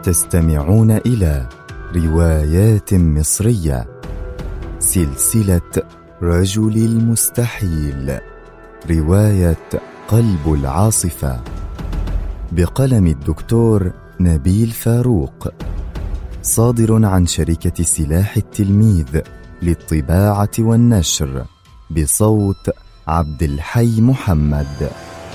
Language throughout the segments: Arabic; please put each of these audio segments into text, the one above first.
تستمعون إلى روايات مصرية، سلسلة رجل المستحيل، رواية قلب العاصفة، بقلم الدكتور نبيل فاروق، صادر عن شركة سلاح التلميذ للطباعة والنشر، بصوت عبد الحي محمد.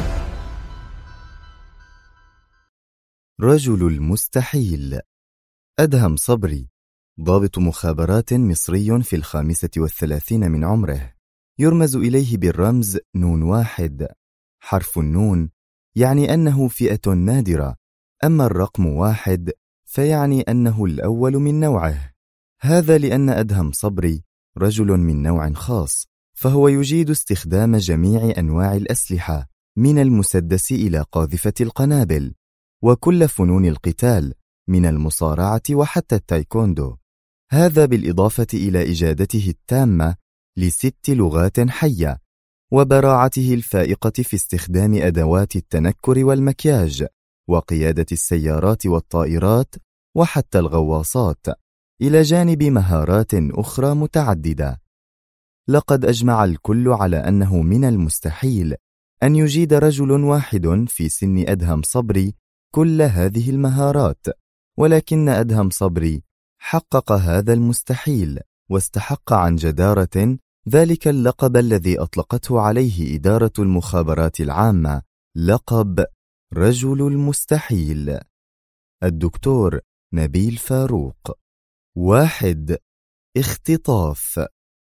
رجل المستحيل. أدهم صبري، ضابط مخابرات مصري في 35 من عمره، يرمز إليه بالرمز نون واحد. حرف النون يعني أنه فئة نادرة، أما الرقم واحد فيعني أنه الأول من نوعه. هذا لأن أدهم صبري رجل من نوع خاص، فهو يجيد استخدام جميع أنواع الأسلحة من المسدس إلى قاذفة القنابل، وكل فنون القتال من المصارعة وحتى التايكوندو. هذا بالإضافة إلى إجادته التامة ل6 لغات حية، وبراعته الفائقة في استخدام أدوات التنكر والمكياج، وقيادة السيارات والطائرات وحتى الغواصات، إلى جانب مهارات أخرى متعددة. لقد أجمع الكل على أنه من المستحيل أن يجيد رجل واحد في سن أدهم صبري كل هذه المهارات، ولكن أدهم صبري حقق هذا المستحيل، واستحق عن جدارة ذلك اللقب الذي أطلقته عليه إدارة المخابرات العامة، لقب رجل المستحيل. الدكتور نبيل فاروق. 1. اختطاف.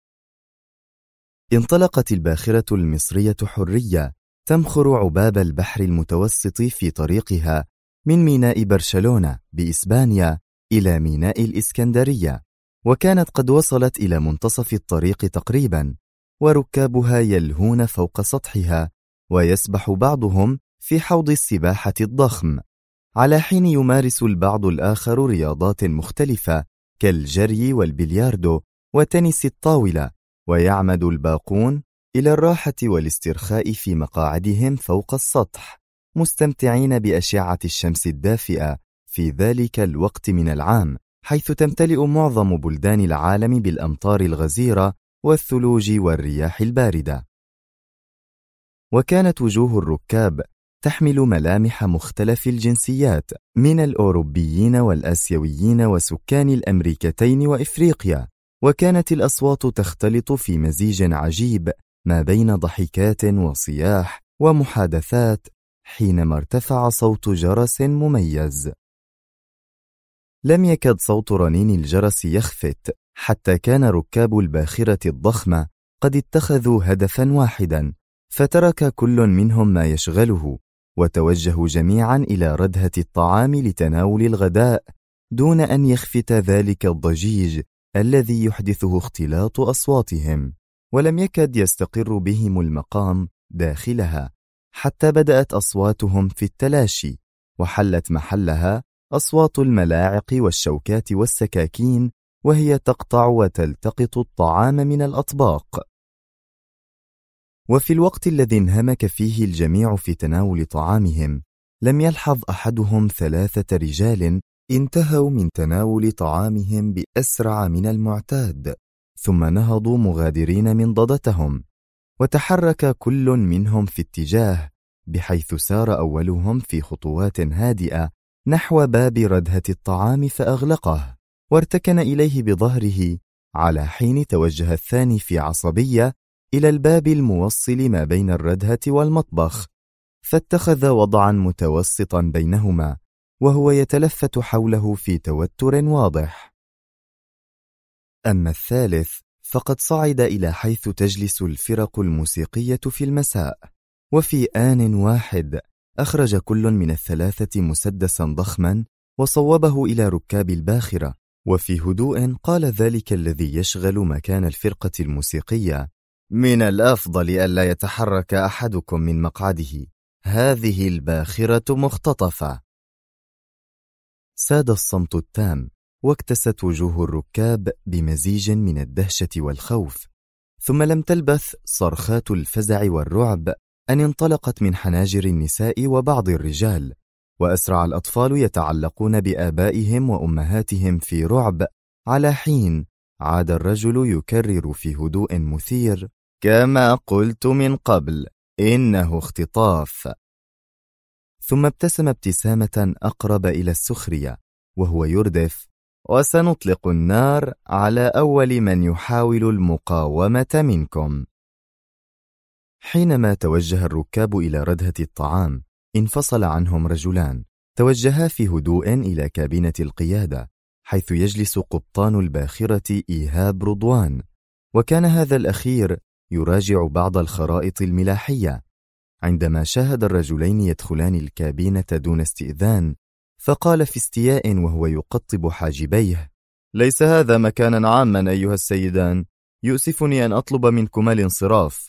انطلقت الباخرة المصرية حرية تمخر عباب البحر المتوسط في طريقها من ميناء برشلونة بإسبانيا إلى ميناء الإسكندرية، وكانت قد وصلت إلى منتصف الطريق تقريبا، وركابها يلهون فوق سطحها، ويسبح بعضهم في حوض السباحة الضخم، على حين يمارس البعض الآخر رياضات مختلفة كالجري والبلياردو وتنس الطاولة، ويعمد الباقون إلى الراحة والاسترخاء في مقاعدهم فوق السطح، مستمتعين بأشعة الشمس الدافئة في ذلك الوقت من العام، حيث تمتلئ معظم بلدان العالم بالأمطار الغزيرة والثلوج والرياح الباردة. وكانت وجوه الركاب تحمل ملامح مختلف الجنسيات من الأوروبيين والآسيويين وسكان الأمريكتين وإفريقيا، وكانت الأصوات تختلط في مزيج عجيب ما بين ضحكات وصياح ومحادثات، حينما ارتفع صوت جرس مميز. لم يكد صوت رنين الجرس يخفت، حتى كان ركاب الباخرة الضخمة قد اتخذوا هدفا واحدا، فترك كل منهم ما يشغله، وتوجهوا جميعا إلى ردهة الطعام لتناول الغداء، دون أن يخفت ذلك الضجيج الذي يحدثه اختلاط أصواتهم. ولم يكد يستقر بهم المقام داخلها، حتى بدأت أصواتهم في التلاشي، وحلت محلها أصوات الملاعق والشوكات والسكاكين، وهي تقطع وتلتقط الطعام من الأطباق. وفي الوقت الذي انهمك فيه الجميع في تناول طعامهم، لم يلحظ أحدهم 3 رجال انتهوا من تناول طعامهم بأسرع من المعتاد، ثم نهضوا مغادرين منضدتهم، وتحرك كل منهم في اتجاه، بحيث سار أولهم في خطوات هادئة نحو باب ردهة الطعام فأغلقه، وارتكن إليه بظهره، على حين توجه الثاني في عصبية إلى الباب الموصل ما بين الردهة والمطبخ، فاتخذ وضعا متوسطا بينهما، وهو يتلفت حوله في توتر واضح. أما الثالث فقد صعد إلى حيث تجلس الفرق الموسيقية في المساء، وفي آن واحد أخرج كل من ال3 مسدسا ضخما وصوبه إلى ركاب الباخرة، وفي هدوء قال ذلك الذي يشغل مكان الفرقة الموسيقية: من الأفضل ألا يتحرك أحدكم من مقعده، هذه الباخرة مختطفة. ساد الصمت التام، واكتست وجوه الركاب بمزيج من الدهشة والخوف، ثم لم تلبث صرخات الفزع والرعب أن انطلقت من حناجر النساء وبعض الرجال، وأسرع الأطفال يتعلقون بآبائهم وأمهاتهم في رعب. على حين عاد الرجل يكرر في هدوء مثير: كما قلت من قبل، إنه اختطاف. ثم ابتسم ابتسامة أقرب إلى السخرية وهو يردف: وسنطلق النار على أول من يحاول المقاومة منكم. حينما توجه الركاب إلى ردهة الطعام، انفصل عنهم رجلان توجها في هدوء إلى كابينة القيادة، حيث يجلس قبطان الباخرة إيهاب رضوان، وكان هذا الأخير يراجع بعض الخرائط الملاحية. عندما شاهد الرجلين يدخلان الكابينة دون استئذان، فقال في استياء وهو يقطب حاجبيه: ليس هذا مكانا عاما أيها السيدان، يؤسفني أن أطلب منكما الانصراف.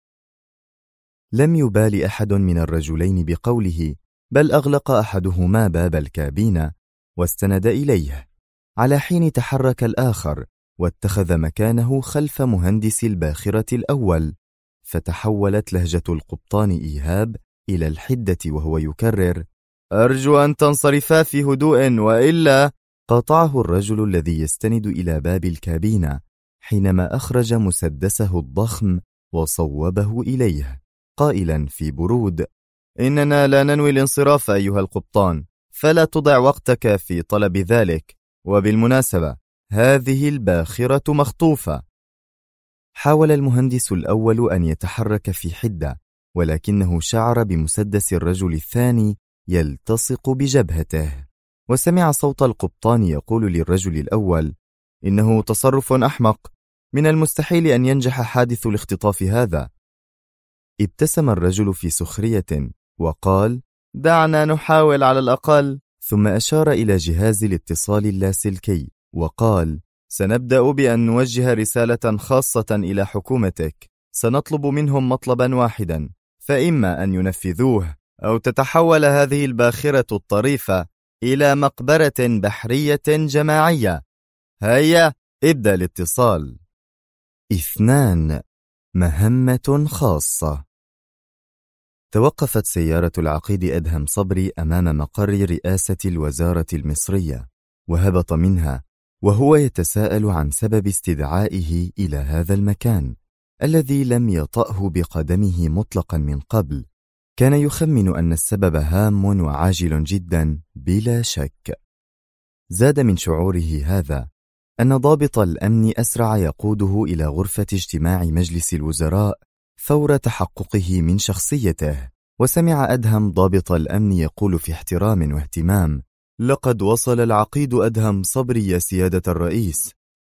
لم يبال أحد من الرجلين بقوله، بل أغلق أحدهما باب الكابينة واستند إليه، على حين تحرك الآخر واتخذ مكانه خلف مهندس الباخرة الأول. فتحولت لهجة القبطان إيهاب إلى الحدة وهو يكرر: أرجو أن تنصرفا في هدوء، وإلا. قاطعه الرجل الذي يستند إلى باب الكابينة حينما أخرج مسدسه الضخم وصوبه إليه، قائلا في برود: إننا لا ننوي الانصراف أيها القبطان، فلا تضع وقتك في طلب ذلك، وبالمناسبة هذه الباخرة مخطوفة. حاول المهندس الأول أن يتحرك في حدة، ولكنه شعر بمسدس الرجل الثاني يلتصق بجبهته، وسمع صوت القبطان يقول للرجل الأول: إنه تصرف أحمق، من المستحيل أن ينجح حادث الاختطاف هذا. ابتسم الرجل في سخرية وقال: دعنا نحاول على الأقل. ثم أشار إلى جهاز الاتصال اللاسلكي وقال: سنبدأ بأن نوجه رسالة خاصة إلى حكومتك، سنطلب منهم مطلبا واحدا، فإما أن ينفذوه أو تتحول هذه الباخرة الطريفة إلى مقبرة بحرية جماعية. هيا ابدأ الاتصال. 2. مهمة خاصة. توقفت سيارة العقيد أدهم صبري أمام مقر رئاسة الوزارة المصرية، وهبط منها وهو يتساءل عن سبب استدعائه إلى هذا المكان الذي لم يطأه بقدمه مطلقا من قبل. كان يخمن أن السبب هام وعاجل جدا بلا شك. زاد من شعوره هذا أن ضابط الأمن أسرع يقوده إلى غرفة اجتماع مجلس الوزراء فور تحققه من شخصيته، وسمع أدهم ضابط الأمن يقول في احترام واهتمام: لقد وصل العقيد أدهم صبري يا سيادة الرئيس.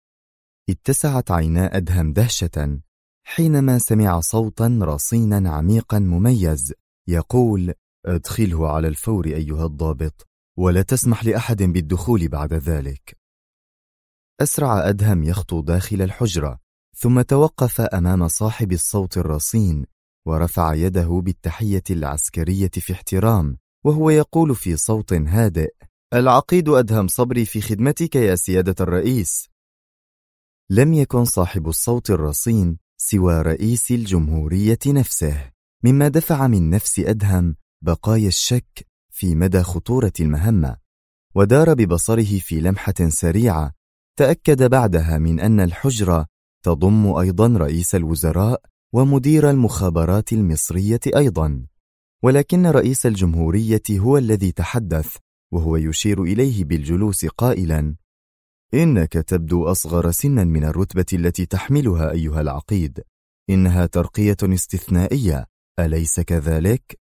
اتسعت عينا أدهم دهشة حينما سمع صوتا رصينا عميقا مميز يقول: أدخله على الفور أيها الضابط، ولا تسمح لأحد بالدخول بعد ذلك. أسرع أدهم يخطو داخل الحجرة، ثم توقف أمام صاحب الصوت الرصين ورفع يده بالتحية العسكرية في احترام، وهو يقول في صوت هادئ: العقيد أدهم صبري في خدمتك يا سيادة الرئيس. لم يكن صاحب الصوت الرصين سوى رئيس الجمهورية نفسه، مما دفع من نفس أدهم بقايا الشك في مدى خطورة المهمة، ودار ببصره في لمحة سريعة. تأكد بعدها من أن الحجرة تضم أيضا رئيس الوزراء ومدير المخابرات المصرية أيضا، ولكن رئيس الجمهورية هو الذي تحدث، وهو يشير إليه بالجلوس قائلا: إنك تبدو أصغر سنا من الرتبة التي تحملها أيها العقيد، إنها ترقية استثنائية، أليس كذلك؟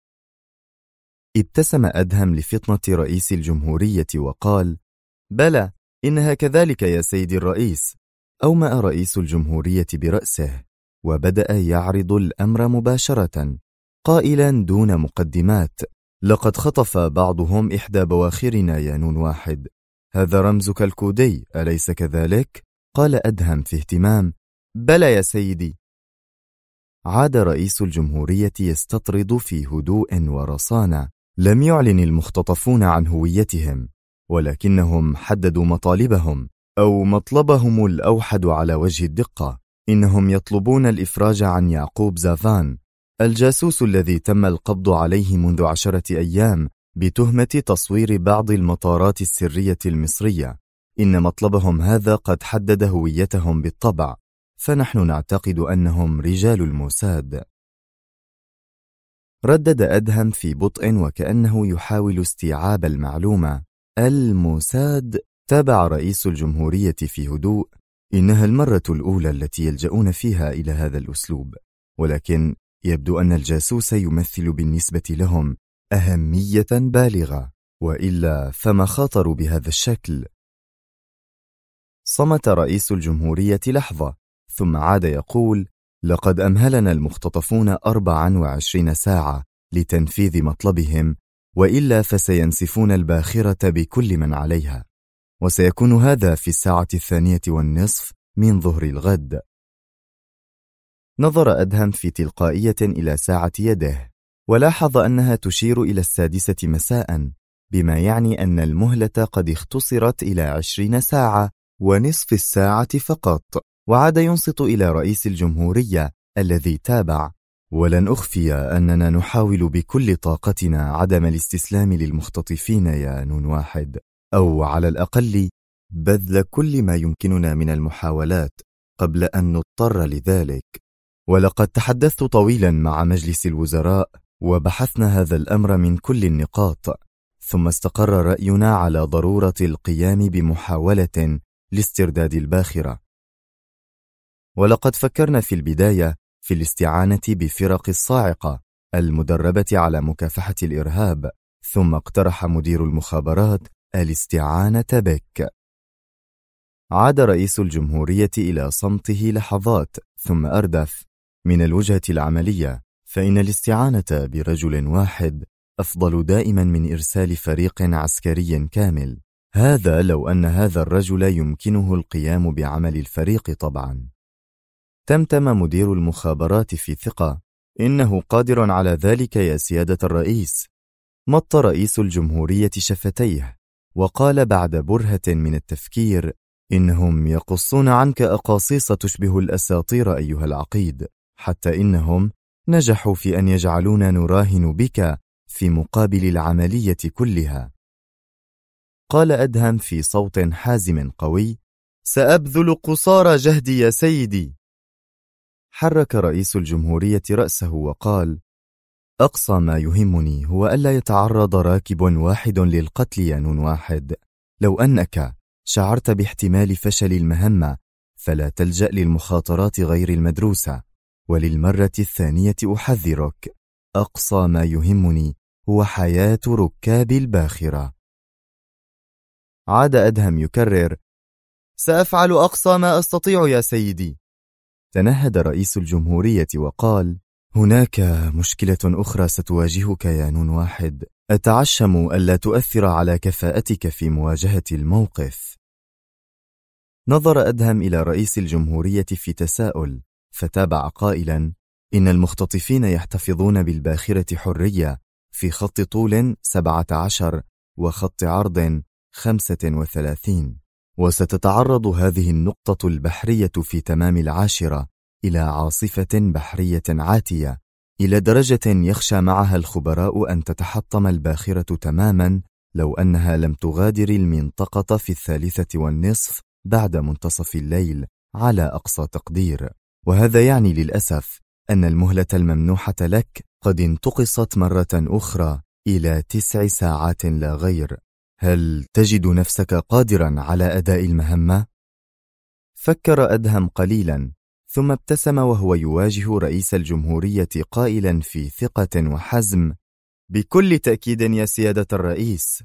ابتسم أدهم لفطنة رئيس الجمهورية وقال: بلى، إنها كذلك يا سيدي الرئيس. أومأ رئيس الجمهورية برأسه وبدأ يعرض الأمر مباشرة، قائلا دون مقدمات: لقد خطف بعضهم إحدى بواخرنا يا نون واحد، هذا رمزك الكودي، أليس كذلك؟ قال أدهم في اهتمام: بلى يا سيدي. عاد رئيس الجمهورية يستطرد في هدوء ورصانة. لم يعلن المختطفون عن هويتهم، ولكنهم حددوا مطالبهم أو مطلبهم الأوحد على وجه الدقة. إنهم يطلبون الإفراج عن يعقوب زافان، الجاسوس الذي تم القبض عليه منذ 10 أيام بتهمة تصوير بعض المطارات السرية المصرية. إن مطلبهم هذا قد حدد هويتهم بالطبع، فنحن نعتقد أنهم رجال الموساد. ردد أدهم في بطء وكأنه يحاول استيعاب المعلومة. الموساد؟ تابع رئيس الجمهورية في هدوء. إنها المرة الأولى التي يلجؤون فيها إلى هذا الأسلوب، ولكن يبدو أن الجاسوس يمثل بالنسبة لهم أهمية بالغة، وإلا فما خاطروا بهذا الشكل؟ صمت رئيس الجمهورية لحظة، ثم عاد يقول: لقد أمهلنا المختطفون 24 ساعة لتنفيذ مطلبهم، وإلا فسينسفون الباخرة بكل من عليها، وسيكون هذا في 2:30 من ظهر الغد. نظر أدهم في تلقائية إلى ساعة يده، ولاحظ أنها تشير إلى 6 مساء، بما يعني أن المهلة قد اختصرت إلى 20 ساعة ونصف الساعة فقط. وعاد ينصت إلى رئيس الجمهورية الذي تابع: ولن أخفي أننا نحاول بكل طاقتنا عدم الاستسلام للمختطفين يا نون واحد، أو على الأقل بذل كل ما يمكننا من المحاولات قبل أن نضطر لذلك. ولقد تحدثت طويلا مع مجلس الوزراء وبحثنا هذا الأمر من كل النقاط، ثم استقر رأينا على ضرورة القيام بمحاولة لاسترداد الباخرة. ولقد فكرنا في البداية في الاستعانة بفرق الصاعقة المدربة على مكافحة الإرهاب، ثم اقترح مدير المخابرات الاستعانة بك. عاد رئيس الجمهورية إلى صمته لحظات، ثم أردف: من الوجهة العملية فإن الاستعانة برجل واحد أفضل دائما من إرسال فريق عسكري كامل، هذا لو أن هذا الرجل يمكنه القيام بعمل الفريق طبعا. تمتم مدير المخابرات في ثقة: إنه قادر على ذلك يا سيادة الرئيس. مط رئيس الجمهورية شفتيه وقال بعد برهة من التفكير: إنهم يقصون عنك أقاصيص تشبه الأساطير أيها العقيد، حتى إنهم نجحوا في أن يجعلونا نراهن بك في مقابل العملية كلها. قال أدهم في صوت حازم قوي: سأبذل قصارى جهدي يا سيدي. حرك رئيس الجمهورية رأسه وقال: أقصى ما يهمني هو ألا يتعرض راكب واحد للقتل يا نون واحد. لو أنك شعرت باحتمال فشل المهمة فلا تلجأ للمخاطرات غير المدروسة، وللمرة الثانية أحذرك: أقصى ما يهمني هو حياة ركاب الباخرة. عاد أدهم يكرر: سأفعل أقصى ما أستطيع يا سيدي. تنهد رئيس الجمهورية وقال: هناك مشكلة أخرى ستواجهك يا نون واحد، أتعشم ألا تؤثر على كفاءتك في مواجهة الموقف. نظر أدهم إلى رئيس الجمهورية في تساؤل، فتابع قائلا: إن المختطفين يحتفظون بالباخرة حرية في خط طول 17 وخط عرض 35، وستتعرض هذه النقطة البحرية في تمام 10 إلى عاصفة بحرية عاتية، إلى درجة يخشى معها الخبراء أن تتحطم الباخرة تماما لو أنها لم تغادر المنطقة في 3:30 بعد منتصف الليل على أقصى تقدير. وهذا يعني للأسف أن المهلة الممنوحة لك قد انتقصت مرة أخرى إلى 9 ساعات لا غير. هل تجد نفسك قادرا على أداء المهمة؟ فكر أدهم قليلا، ثم ابتسم وهو يواجه رئيس الجمهورية قائلا في ثقة وحزم: بكل تأكيد يا سيادة الرئيس.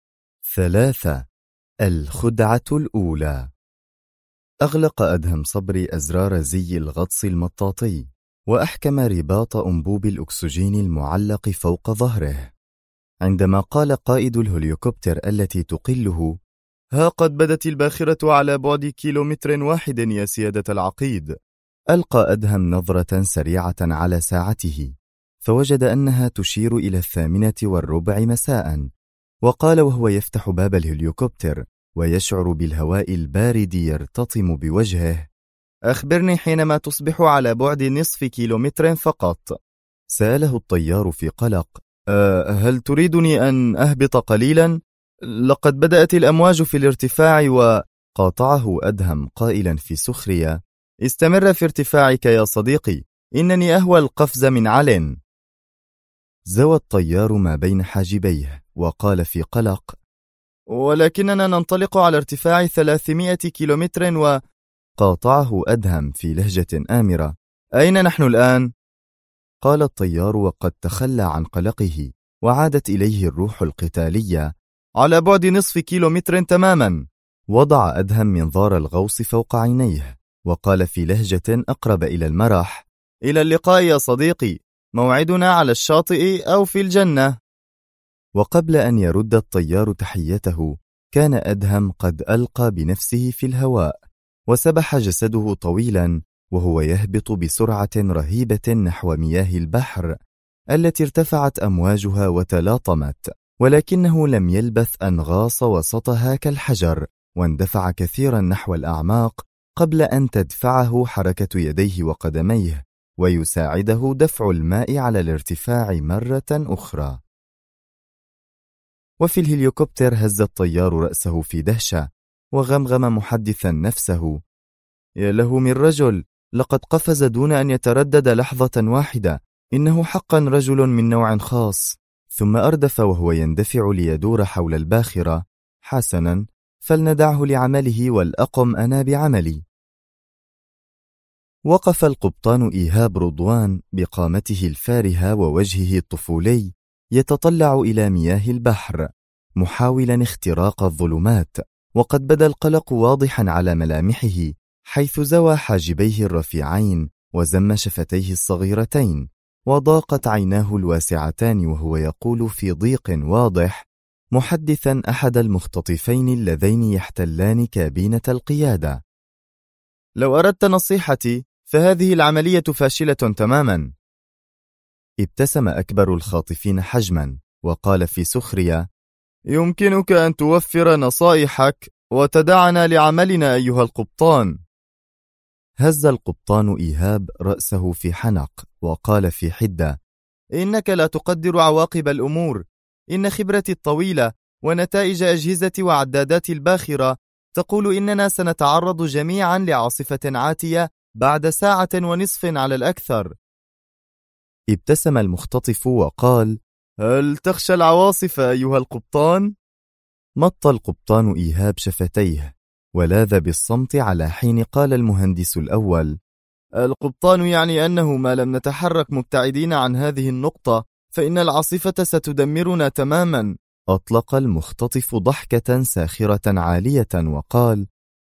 3. الخدعة الأولى. أغلق أدهم صبري أزرار زي الغطس المطاطي، وأحكم رباط أنبوب الأكسجين المعلق فوق ظهره. عندما قال قائد الهليكوبتر التي تقله: ها قد بدت الباخرة على بعد 1 كيلومتر يا سيادة العقيد، ألقى أدهم نظرة سريعة على ساعته، فوجد أنها تشير إلى 8:15 مساء، وقال وهو يفتح باب الهليكوبتر ويشعر بالهواء البارد يرتطم بوجهه: أخبرني حينما تصبح على بعد نصف كيلومتر فقط. سأله الطيار في قلق: هل تريدني أن أهبط قليلا؟ لقد بدأت الأمواج في الارتفاع. وقاطعه أدهم قائلا في سخرية: استمر في ارتفاعك يا صديقي، إنني أهوى القفز من عل. زوى الطيار ما بين حاجبيه وقال في قلق: ولكننا ننطلق على ارتفاع 300 كيلومتر. وقاطعه أدهم في لهجة آمرة: أين نحن الآن؟ قال الطيار وقد تخلى عن قلقه وعادت إليه الروح القتالية: على بعد نصف كيلومتر تماما. وضع أدهم منظار الغوص فوق عينيه وقال في لهجة أقرب إلى المرح: إلى اللقاء يا صديقي، موعدنا على الشاطئ أو في الجنة. وقبل أن يرد الطيار تحيته كان أدهم قد ألقى بنفسه في الهواء وسبح جسده طويلا وهو يهبط بسرعة رهيبة نحو مياه البحر التي ارتفعت أمواجها وتلاطمت، ولكنه لم يلبث أن غاص وسطها كالحجر واندفع كثيرا نحو الأعماق قبل أن تدفعه حركة يديه وقدميه ويساعده دفع الماء على الارتفاع مرة أخرى. وفي الهليكوبتر هز الطيار رأسه في دهشة وغمغم محدثا نفسه: يا له من رجل، لقد قفز دون أن يتردد لحظة واحدة، إنه حقا رجل من نوع خاص. ثم أردف وهو يندفع ليدور حول الباخرة: حسنا، فلندعه لعمله ولأقم أنا بعملي. وقف القبطان إيهاب رضوان بقامته الفارهة ووجهه الطفولي يتطلع إلى مياه البحر محاولا اختراق الظلمات، وقد بدا القلق واضحا على ملامحه حيث زوى حاجبيه الرفيعين وزم شفتيه الصغيرتين وضاقت عيناه الواسعتان وهو يقول في ضيق واضح محدثا أحد المختطفين اللذين يحتلان كابينة القيادة: لو أردت نصيحتي فهذه العملية فاشلة تماما. ابتسم أكبر الخاطفين حجما وقال في سخرية: يمكنك أن توفر نصائحك وتدعنا لعملنا أيها القبطان. هز القبطان إيهاب رأسه في حنق وقال في حدة: إنك لا تقدر عواقب الأمور. إن خبرتي الطويلة ونتائج أجهزة وعدادات الباخرة تقول إننا سنتعرض جميعا لعاصفة عاتية بعد 1.5 ساعة على الأكثر. ابتسم المختطف وقال: هل تخشى العواصف أيها القبطان؟ مط القبطان إيهاب شفتيه ولاذ بالصمت على حين قال المهندس الأول: القبطان يعني أنه ما لم نتحرك مبتعدين عن هذه النقطة فإن العاصفة ستدمرنا تماما. أطلق المختطف ضحكة ساخرة عالية وقال: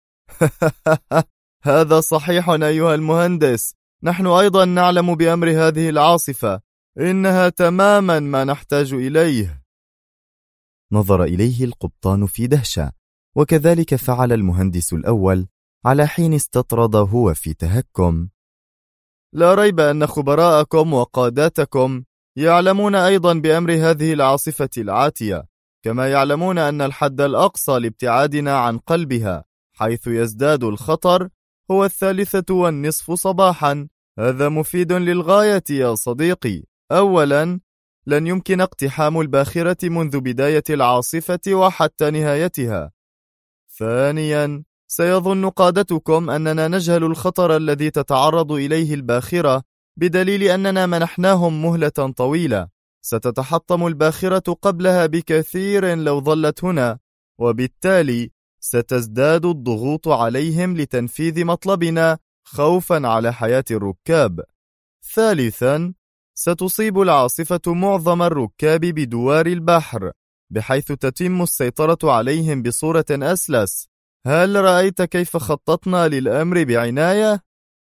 هذا صحيح أيها المهندس، نحن أيضا نعلم بأمر هذه العاصفة، إنها تماما ما نحتاج إليه. نظر إليه القبطان في دهشة، وكذلك فعل المهندس الأول على حين استطرد هو في تهكم: لا ريب أن خبراءكم وقاداتكم يعلمون أيضا بأمر هذه العاصفة العاتية، كما يعلمون أن الحد الأقصى لابتعادنا عن قلبها حيث يزداد الخطر هو 3:30 صباحا. هذا مفيد للغاية يا صديقي. أولا، لن يمكن اقتحام الباخرة منذ بداية العاصفة وحتى نهايتها. ثانيا، سيظن قادتكم أننا نجهل الخطر الذي تتعرض إليه الباخرة بدليل أننا منحناهم مهلة طويلة. ستتحطم الباخرة قبلها بكثير لو ظلت هنا، وبالتالي ستزداد الضغوط عليهم لتنفيذ مطلبنا خوفا على حياة الركاب. ثالثا، ستصيب العاصفة معظم الركاب بدوار البحر بحيث تتم السيطرة عليهم بصورة أسلس. هل رأيت كيف خططنا للأمر بعناية؟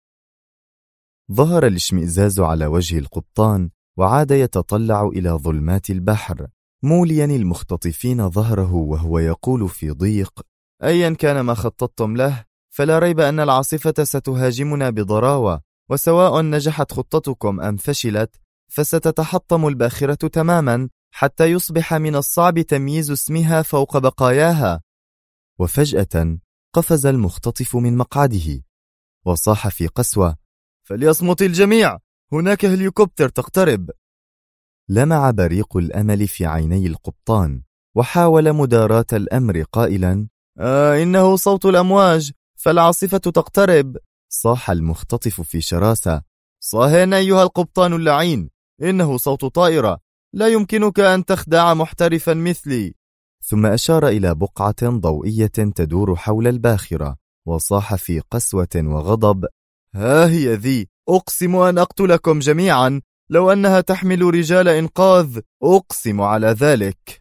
ظهر الاشمئزاز على وجه القبطان وعاد يتطلع إلى ظلمات البحر موليا المختطفين ظهره وهو يقول في ضيق: أيا كان ما خططتم له فلا ريب أن العاصفة ستهاجمنا بضراوة، وسواء نجحت خطتكم أم فشلت فستتحطم الباخرة تماما حتى يصبح من الصعب تمييز اسمها فوق بقاياها. وفجأة قفز المختطف من مقعده وصاح في قسوة: فليصمت الجميع، هناك هليكوبتر تقترب. لمع بريق الأمل في عيني القبطان، وحاول مداراة الأمر قائلا: إنه صوت الأمواج، فالعاصفة تقترب. صاح المختطف في شراسة: صاهن أيها القبطان اللعين، إنه صوت طائرة، لا يمكنك أن تخدع محترفا مثلي. ثم أشار إلى بقعة ضوئية تدور حول الباخرة، وصاح في قسوة وغضب: ها هي ذي، أقسم أن أقتلكم جميعا، لو أنها تحمل رجال إنقاذ أقسم على ذلك.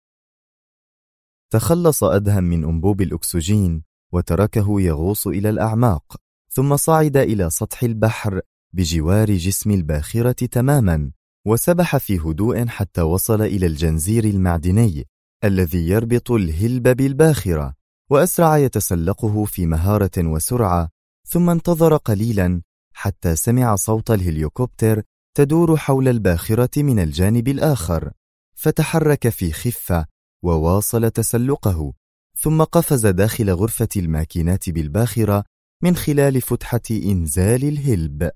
تخلص أدهم من أنبوب الأكسجين وتركه يغوص إلى الأعماق، ثم صعد إلى سطح البحر بجوار جسم الباخرة تماما، وسبح في هدوء حتى وصل إلى الجنزير المعدني الذي يربط الهلب بالباخرة، وأسرع يتسلقه في مهارة وسرعة، ثم انتظر قليلا حتى سمع صوت الهليكوبتر تدور حول الباخرة من الجانب الآخر، فتحرك في خفة وواصل تسلقه، ثم قفز داخل غرفة الماكينات بالباخرة من خلال فتحة إنزال الهلب.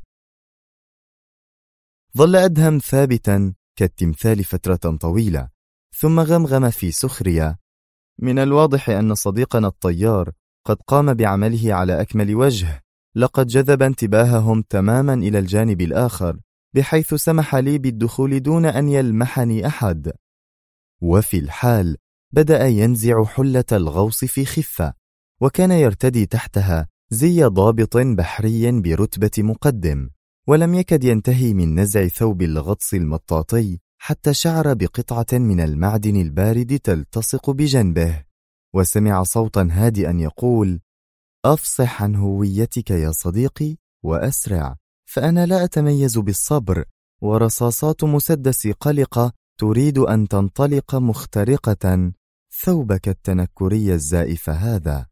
ظل أدهم ثابتا كالتمثال فترة طويلة، ثم غمغم في سخرية: من الواضح أن صديقنا الطيار قد قام بعمله على أكمل وجه، لقد جذب انتباههم تماما إلى الجانب الآخر، بحيث سمح لي بالدخول دون أن يلمحني أحد. وفي الحال بدأ ينزع حلة الغوص في خفة، وكان يرتدي تحتها زي ضابط بحري برتبة مقدم، ولم يكد ينتهي من نزع ثوب الغطس المطاطي حتى شعر بقطعة من المعدن البارد تلتصق بجنبه، وسمع صوتا هادئا يقول: أفصح عن هويتك يا صديقي وأسرع، فأنا لا أتميز بالصبر، ورصاصات مسدس قلقة تريد أن تنطلق مخترقة ثوبك التنكري الزائف هذا.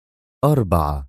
4.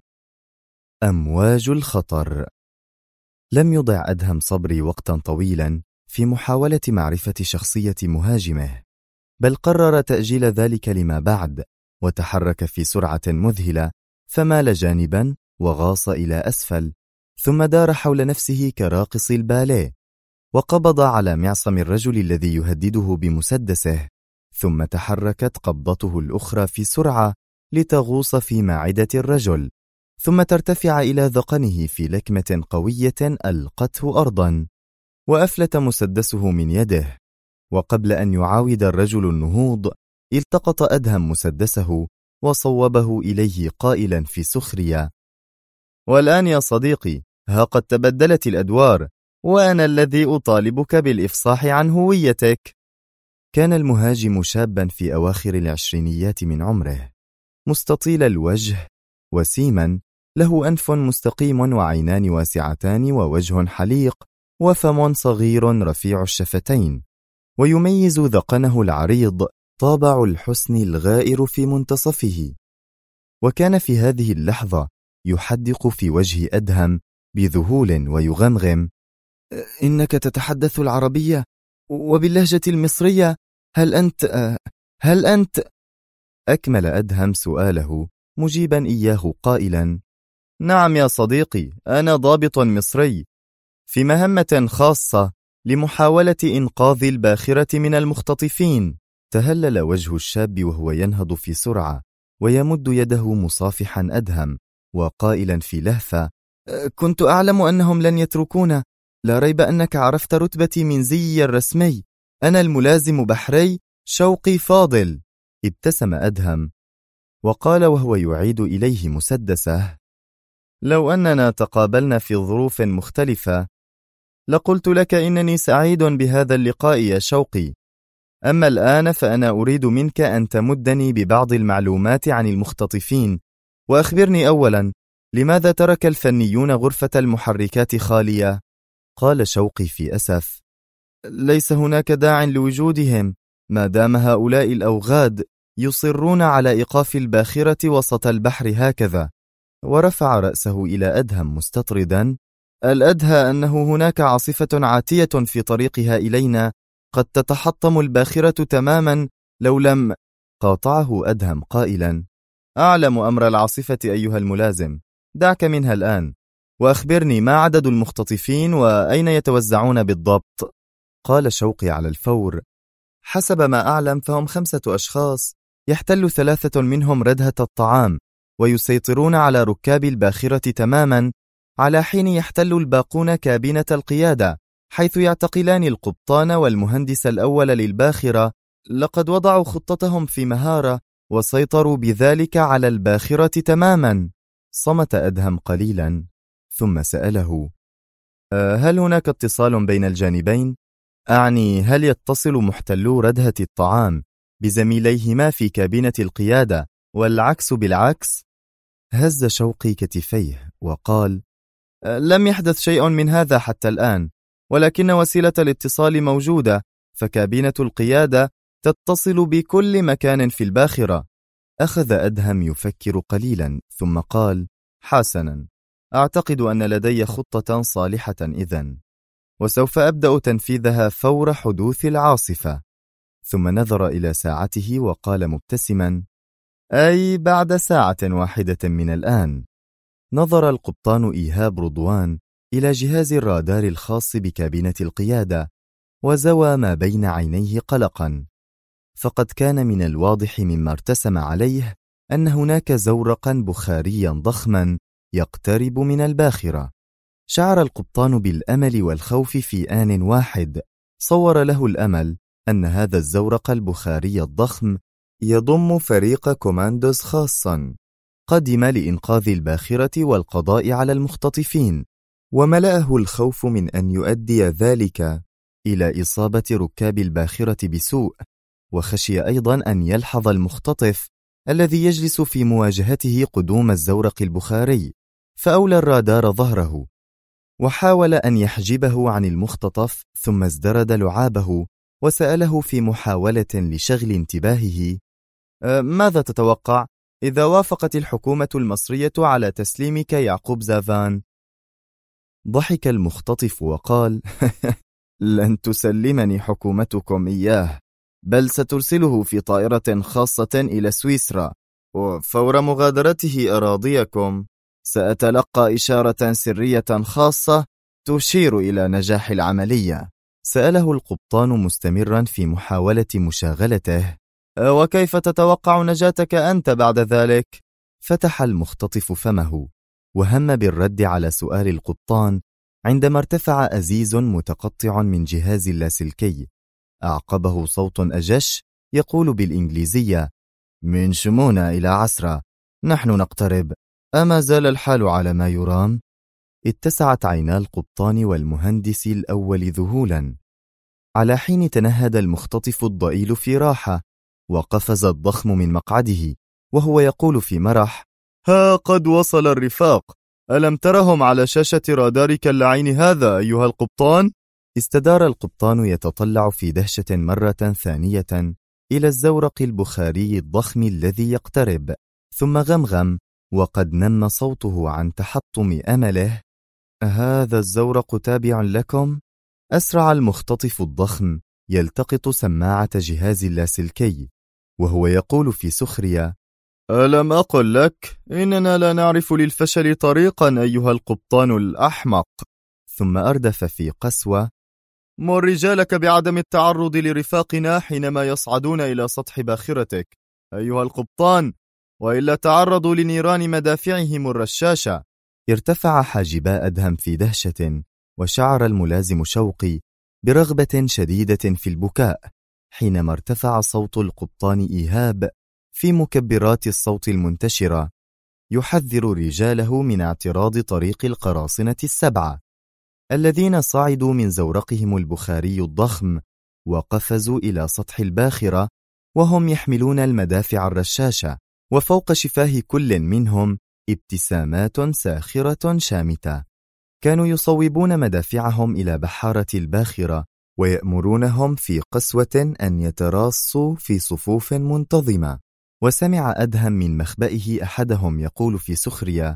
أمواج الخطر. لم يضع أدهم صبري وقتا طويلا في محاولة معرفة شخصية مهاجمه، بل قرر تأجيل ذلك لما بعد، وتحرك في سرعة مذهلة، فمال جانبا وغاص إلى أسفل، ثم دار حول نفسه كراقص الباليه، وقبض على معصم الرجل الذي يهدده بمسدسه، ثم تحركت قبضته الأخرى في سرعة لتغوص في معدة الرجل، ثم ترتفع إلى ذقنه في لكمة قوية ألقته أرضا، وأفلت مسدسه من يده. وقبل أن يعاود الرجل النهوض، التقط أدهم مسدسه وصوبه إليه قائلا في سخرية: والآن يا صديقي، ها قد تبدلت الأدوار، وأنا الذي أطالبك بالإفصاح عن هويتك. كان المهاجم شابا في أواخر العشرينيات من عمره، مستطيل الوجه، وسيما، له أنف مستقيم وعينان واسعتان ووجه حليق وفم صغير رفيع الشفتين، ويميز ذقنه العريض طابع الحسن الغائر في منتصفه. وكان في هذه اللحظة يحدق في وجه أدهم بذهول ويغمغم: إنك تتحدث العربية وباللهجة المصرية، هل أنت؟ أكمل أدهم سؤاله مجيبا إياه قائلا: نعم يا صديقي، أنا ضابط مصري في مهمة خاصة لمحاولة إنقاذ الباخرة من المختطفين. تهلل وجه الشاب وهو ينهض في سرعة ويمد يده مصافحا أدهم وقائلا في لهفة: كنت أعلم أنهم لن يتركونا، لا ريب أنك عرفت رتبتي من زيي الرسمي، أنا الملازم بحري شوقي فاضل. ابتسم أدهم وقال وهو يعيد إليه مسدسه: لو أننا تقابلنا في ظروف مختلفة لقلت لك إنني سعيد بهذا اللقاء يا شوقي، أما الآن فأنا أريد منك أن تمدني ببعض المعلومات عن المختطفين، وأخبرني أولا، لماذا ترك الفنيون غرفة المحركات خالية؟ قال شوقي في أسف: ليس هناك داع لوجودهم، ما دام هؤلاء الأوغاد يصرون على إيقاف الباخرة وسط البحر هكذا. ورفع رأسه إلى أدهم مستطردا: الأدهى أنه هناك عاصفة عاتية في طريقها إلينا، قد تتحطم الباخرة تماما لو لم. قاطعه أدهم قائلا: أعلم أمر العاصفة أيها الملازم، دعك منها الآن، وأخبرني ما عدد المختطفين وأين يتوزعون بالضبط. قال شوقي على الفور: حسب ما أعلم فهم 5 أشخاص، يحتل 3 منهم ردهة الطعام ويسيطرون على ركاب الباخرة تماما، على حين يحتل الباقون كابينة القيادة، حيث يعتقلان القبطان والمهندس الأول للباخرة. لقد وضعوا خطتهم في مهارة وسيطروا بذلك على الباخرة تماما. صمت أدهم قليلا ثم سأله: هل هناك اتصال بين الجانبين؟ أعني هل يتصل محتلو ردهة الطعام بزميليهما في كابينة القيادة والعكس بالعكس؟ هز شوقي كتفيه وقال: لم يحدث شيء من هذا حتى الآن، ولكن وسيلة الاتصال موجودة، فكابينة القيادة تتصل بكل مكان في الباخرة. أخذ أدهم يفكر قليلا ثم قال: حسنا، أعتقد أن لدي خطة صالحة إذن، وسوف أبدأ تنفيذها فور حدوث العاصفة. ثم نظر إلى ساعته وقال مبتسما: أي بعد ساعة واحدة من الآن. نظر القبطان إيهاب رضوان إلى جهاز الرادار الخاص بكابينة القيادة وزوى ما بين عينيه قلقا، فقد كان من الواضح مما ارتسم عليه أن هناك زورقا بخاريا ضخما يقترب من الباخرة. شعر القبطان بالأمل والخوف في آن واحد. صور له الأمل أن هذا الزورق البخاري الضخم يضم فريق كوماندوز خاصا قدم لإنقاذ الباخرة والقضاء على المختطفين، وملأه الخوف من أن يؤدي ذلك إلى إصابة ركاب الباخرة بسوء، وخشي أيضا أن يلحظ المختطف الذي يجلس في مواجهته قدوم الزورق البخاري، فأولى الرادار ظهره وحاول أن يحجبه عن المختطف، ثم ازدرد لعابه وسأله في محاولة لشغل انتباهه: ماذا تتوقع إذا وافقت الحكومة المصرية على تسليمك يعقوب زافان؟ ضحك المختطف وقال: لن تسلمني حكومتكم إياه، بل سترسله في طائرة خاصة إلى سويسرا، وفور مغادرته أراضيكم سأتلقى إشارة سرية خاصة تشير إلى نجاح العملية. سأله القبطان مستمرا في محاولة مشاغلته: وكيف تتوقع نجاتك أنت بعد ذلك؟ فتح المختطف فمه وهم بالرد على سؤال القبطان عندما ارتفع أزيز متقطع من جهاز اللاسلكي. أعقبه صوت أجش يقول بالإنجليزية: من شمونة إلى عسرة، نحن نقترب، أما زال الحال على ما يرام؟ اتسعت عينا القبطان والمهندس الأول ذهولا، على حين تنهد المختطف الضئيل في راحة، وقفز الضخم من مقعده وهو يقول في مرح: ها قد وصل الرفاق، ألم ترهم على شاشة رادارك اللعين هذا أيها القبطان؟ استدار القبطان يتطلع في دهشة مرة ثانية إلى الزورق البخاري الضخم الذي يقترب، ثم غمغم وقد نم صوته عن تحطم أمله: هذا الزورق تابع لكم؟ أسرع المختطف الضخم يلتقط سماعة جهاز اللاسلكي وهو يقول في سخرية: ألم أقل لك إننا لا نعرف للفشل طريقا أيها القبطان الأحمق؟ ثم أردف في قسوة: مر رجالك بعدم التعرض لرفاقنا حينما يصعدون إلى سطح باخرتك أيها القبطان، وإلا تعرضوا لنيران مدافعهم الرشاشة. ارتفع حاجبا أدهم في دهشة، وشعر الملازم شوقي برغبة شديدة في البكاء حينما ارتفع صوت القبطان إيهاب في مكبرات الصوت المنتشرة يحذر رجاله من اعتراض طريق القراصنة السبعة الذين صعدوا من زورقهم البخاري الضخم وقفزوا إلى سطح الباخرة وهم يحملون المدافع الرشاشة، وفوق شفاه كل منهم ابتسامات ساخرة شامتة. كانوا يصوبون مدافعهم إلى بحارة الباخرة ويأمرونهم في قسوة أن يتراصوا في صفوف منتظمة. وسمع أدهم من مخبئه أحدهم يقول في سخرية: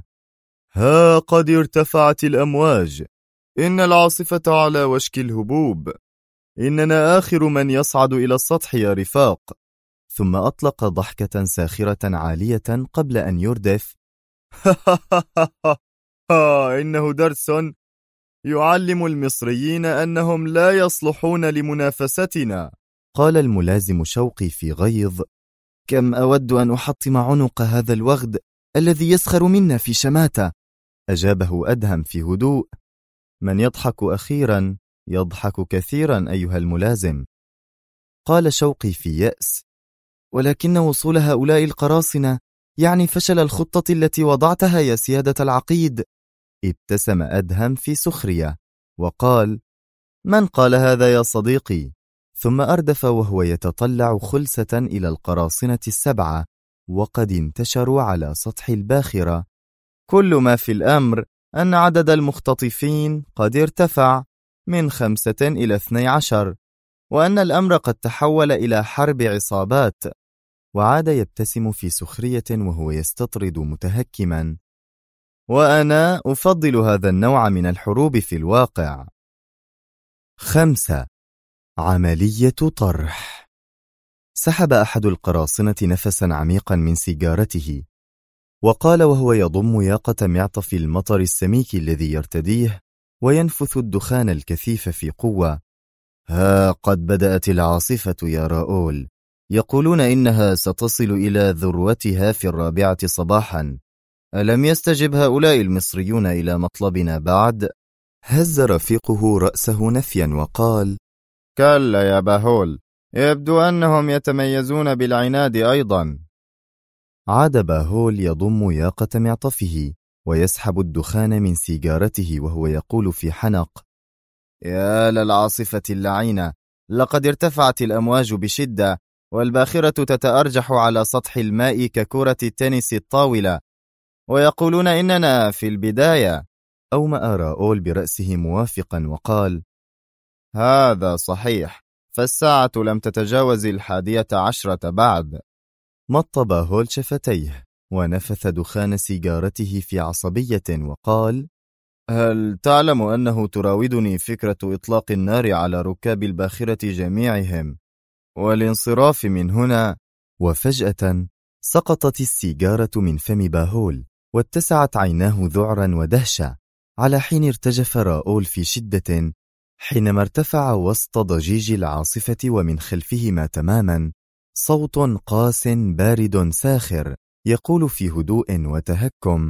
ها قد ارتفعت الأمواج، إن العاصفة على وشك الهبوب، إننا آخر من يصعد إلى السطح يا رفاق. ثم أطلق ضحكة ساخرة عالية قبل أن يردف: إنه درس يعلم المصريين أنهم لا يصلحون لمنافستنا. قال الملازم شوقي في غيظ: كم أود أن أحطم عنق هذا الوغد الذي يسخر منا في شماتة. أجابه أدهم في هدوء: من يضحك أخيرا يضحك كثيرا أيها الملازم. قال شوقي في يأس: ولكن وصول هؤلاء القراصنة يعني فشل الخطة التي وضعتها يا سيادة العقيد. ابتسم أدهم في سخرية وقال: من قال هذا يا صديقي؟ ثم أردف وهو يتطلع خلسة إلى القراصنة السبعة وقد انتشروا على سطح الباخرة. كل ما في الأمر أن عدد المختطفين قد ارتفع من 5 إلى 12، وأن الأمر قد تحول إلى حرب عصابات. وعاد يبتسم في سخرية وهو يستطرد متهكما: وأنا أفضل هذا النوع من الحروب في الواقع. 5. عملية طرح. سحب أحد القراصنة نفسا عميقا من سيجارته وقال وهو يضم ياقة معطف المطر السميك الذي يرتديه وينفث الدخان الكثيف في قوة: ها قد بدأت العاصفة يا راؤول، يقولون إنها ستصل إلى ذروتها في 4 صباحا. ألم يستجب هؤلاء المصريون إلى مطلبنا بعد؟ هز رفيقه رأسه نفيا وقال: كلا يا باهول، يبدو أنهم يتميزون بالعناد أيضا. عاد باهول يضم ياقة معطفه ويسحب الدخان من سيجارته وهو يقول في حنق: يا للعاصفة اللعينة، لقد ارتفعت الأمواج بشدة والباخرة تتأرجح على سطح الماء ككرة التنس الطاولة، ويقولون إننا في البداية. أومأ راؤول برأسه موافقا وقال: هذا صحيح، فالساعة لم تتجاوز 11 بعد. مط باهول شفتيه ونفث دخان سيجارته في عصبية وقال: هل تعلم أنه تراودني فكرة إطلاق النار على ركاب الباخرة جميعهم والانصراف من هنا؟ وفجأة سقطت السيجارة من فم باهول واتسعت عيناه ذعرا ودهشة، على حين ارتجف راؤول في شدة حينما ارتفع وسط ضجيج العاصفة ومن خلفهما تماما صوت قاس بارد ساخر يقول في هدوء وتهكم: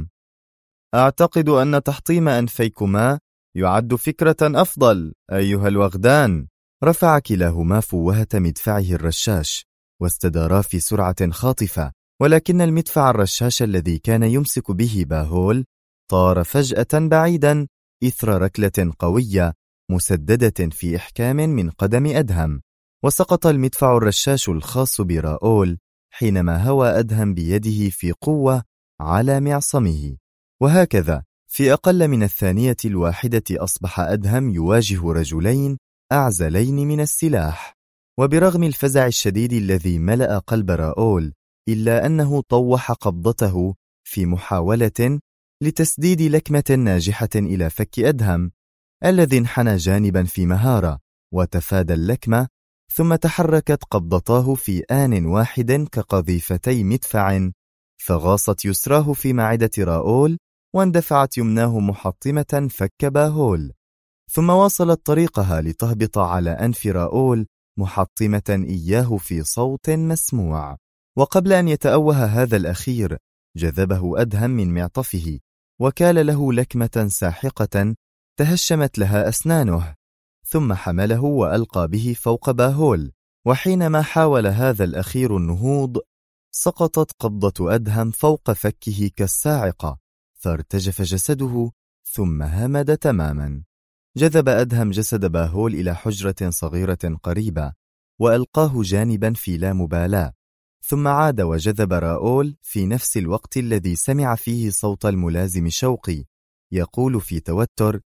أعتقد أن تحطيم أنفيكما يعد فكرة أفضل أيها الوغدان. رفع كلاهما فوهة مدفعه الرشاش واستدارا في سرعة خاطفة، ولكن المدفع الرشاش الذي كان يمسك به باهول طار فجأة بعيدا إثر ركلة قوية مسددة في إحكام من قدم أدهم، وسقط المدفع الرشاش الخاص براؤول حينما هوى أدهم بيده في قوة على معصمه. وهكذا في أقل من الثانية الواحدة أصبح أدهم يواجه رجلين أعزلين من السلاح. وبرغم الفزع الشديد الذي ملأ قلب راؤول إلا أنه طوح قبضته في محاولة لتسديد لكمة ناجحة إلى فك أدهم الذي انحنى جانبا في مهارة وتفادى اللكمة، ثم تحركت قبضتاه في آن واحد كقذيفتي مدفع، فغاصت يسراه في معدة راؤول واندفعت يمناه محطمة فك باهول، ثم واصلت طريقها لتهبط على أنف راؤول محطمة إياه في صوت مسموع. وقبل أن يتأوه هذا الأخير جذبه أدهم من معطفه وكال له لكمة ساحقة تهشمت لها أسنانه، ثم حمله وألقى به فوق باهول. وحينما حاول هذا الأخير النهوض سقطت قبضة أدهم فوق فكه كالصاعقة فارتجف جسده ثم همد تماما. جذب أدهم جسد باهول إلى حجرة صغيرة قريبة وألقاه جانبا في لا مبالاة، ثم عاد وجذب راؤول في نفس الوقت الذي سمع فيه صوت الملازم شوقي يقول في توتر: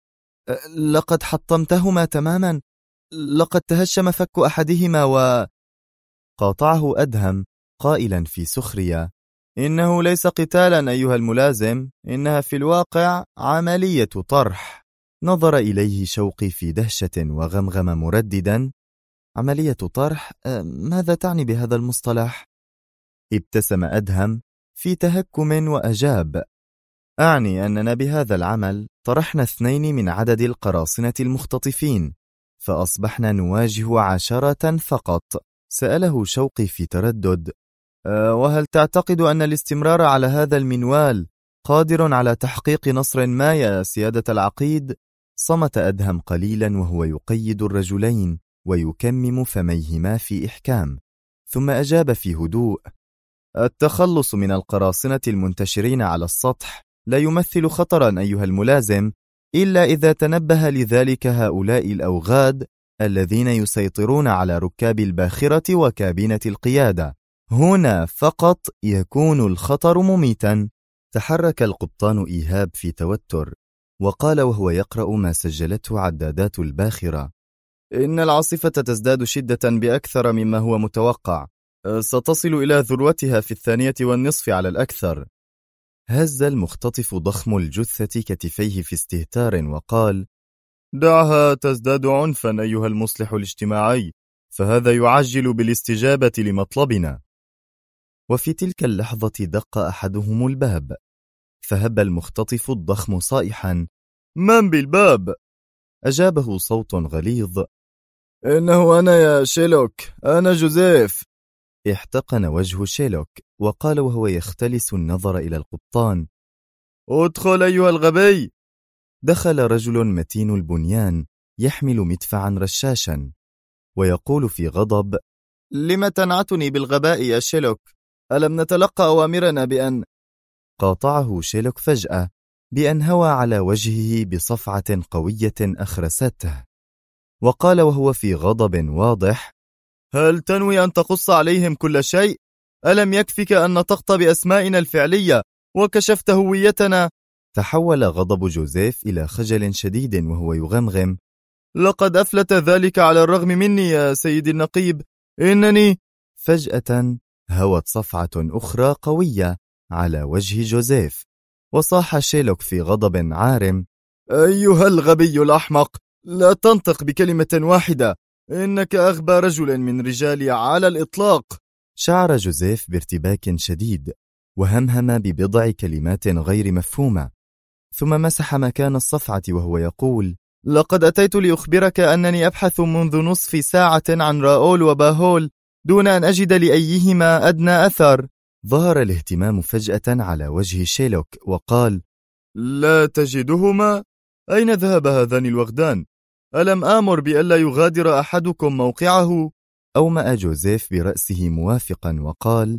لقد حطمتهما تماما، لقد تهشم فك أحدهما. قاطعه أدهم قائلا في سخرية: إنه ليس قتالا أيها الملازم، إنها في الواقع عملية طرح. نظر إليه شوقي في دهشة وغمغم مرددا: عملية طرح؟ ماذا تعني بهذا المصطلح؟ ابتسم أدهم في تهكم وأجاب: أعني أننا بهذا العمل طرحنا 2 من عدد القراصنة المختطفين، فأصبحنا نواجه 10 فقط. سأله شوقي في تردد: وهل تعتقد أن الاستمرار على هذا المنوال قادر على تحقيق نصر ما يا سيادة العقيد؟ صمت أدهم قليلا وهو يقيد الرجلين ويكمم فميهما في إحكام، ثم أجاب في هدوء: التخلص من القراصنة المنتشرين على السطح لا يمثل خطرا أيها الملازم، إلا إذا تنبه لذلك هؤلاء الأوغاد الذين يسيطرون على ركاب الباخرة وكابينة القيادة. هنا فقط يكون الخطر مميتا. تحرك القبطان إيهاب في توتر، وقال وهو يقرأ ما سجلته عدادات الباخرة: إن العاصفة تزداد شدة بأكثر مما هو متوقع، ستصل إلى ذروتها في 2:20 على الأكثر. هز المختطف ضخم الجثة كتفيه في استهتار وقال: دعها تزداد عنفا أيها المصلح الاجتماعي، فهذا يعجل بالاستجابة لمطلبنا. وفي تلك اللحظة دق أحدهم الباب، فهب المختطف الضخم صائحا: من بالباب؟ أجابه صوت غليظ: إنه أنا يا شيلوك، أنا جوزيف. احتقن وجه شيلوك وقال وهو يختلس النظر إلى القبطان: ادخل أيها الغبي. دخل رجل متين البنيان يحمل مدفعا رشاشا ويقول في غضب: لم تنعتني بالغباء يا شيلوك؟ ألم نتلقى أوامرنا بأن... قاطعه شيلوك فجأة بأن هوى على وجهه بصفعة قوية أخرسته، وقال وهو في غضب واضح: هل تنوي أن تقص عليهم كل شيء؟ ألم يكفك أن نطقت بأسمائنا الفعلية وكشفت هويتنا؟ تحول غضب جوزيف إلى خجل شديد وهو يغمغم: لقد أفلت ذلك على الرغم مني يا سيدي النقيب، إنني... فجأة هوت صفعة أخرى قوية على وجه جوزيف، وصاح شيلوك في غضب عارم: أيها الغبي الأحمق، لا تنطق بكلمة واحدة، إنك أغبى رجل من رجالي على الإطلاق. شعر جوزيف بارتباك شديد وهمهم ببضع كلمات غير مفهومة، ثم مسح مكان الصفعة وهو يقول: لقد أتيت لأخبرك أنني أبحث منذ نصف ساعة عن راؤول وباهول دون أن أجد لأيهما أدنى أثر. ظهر الاهتمام فجأة على وجه شيلوك وقال: لا تجدهما؟ أين ذهب هذان الوغدان؟ ألم آمر بألا يغادر أحدكم موقعه؟ أومأ جوزيف برأسه موافقا وقال: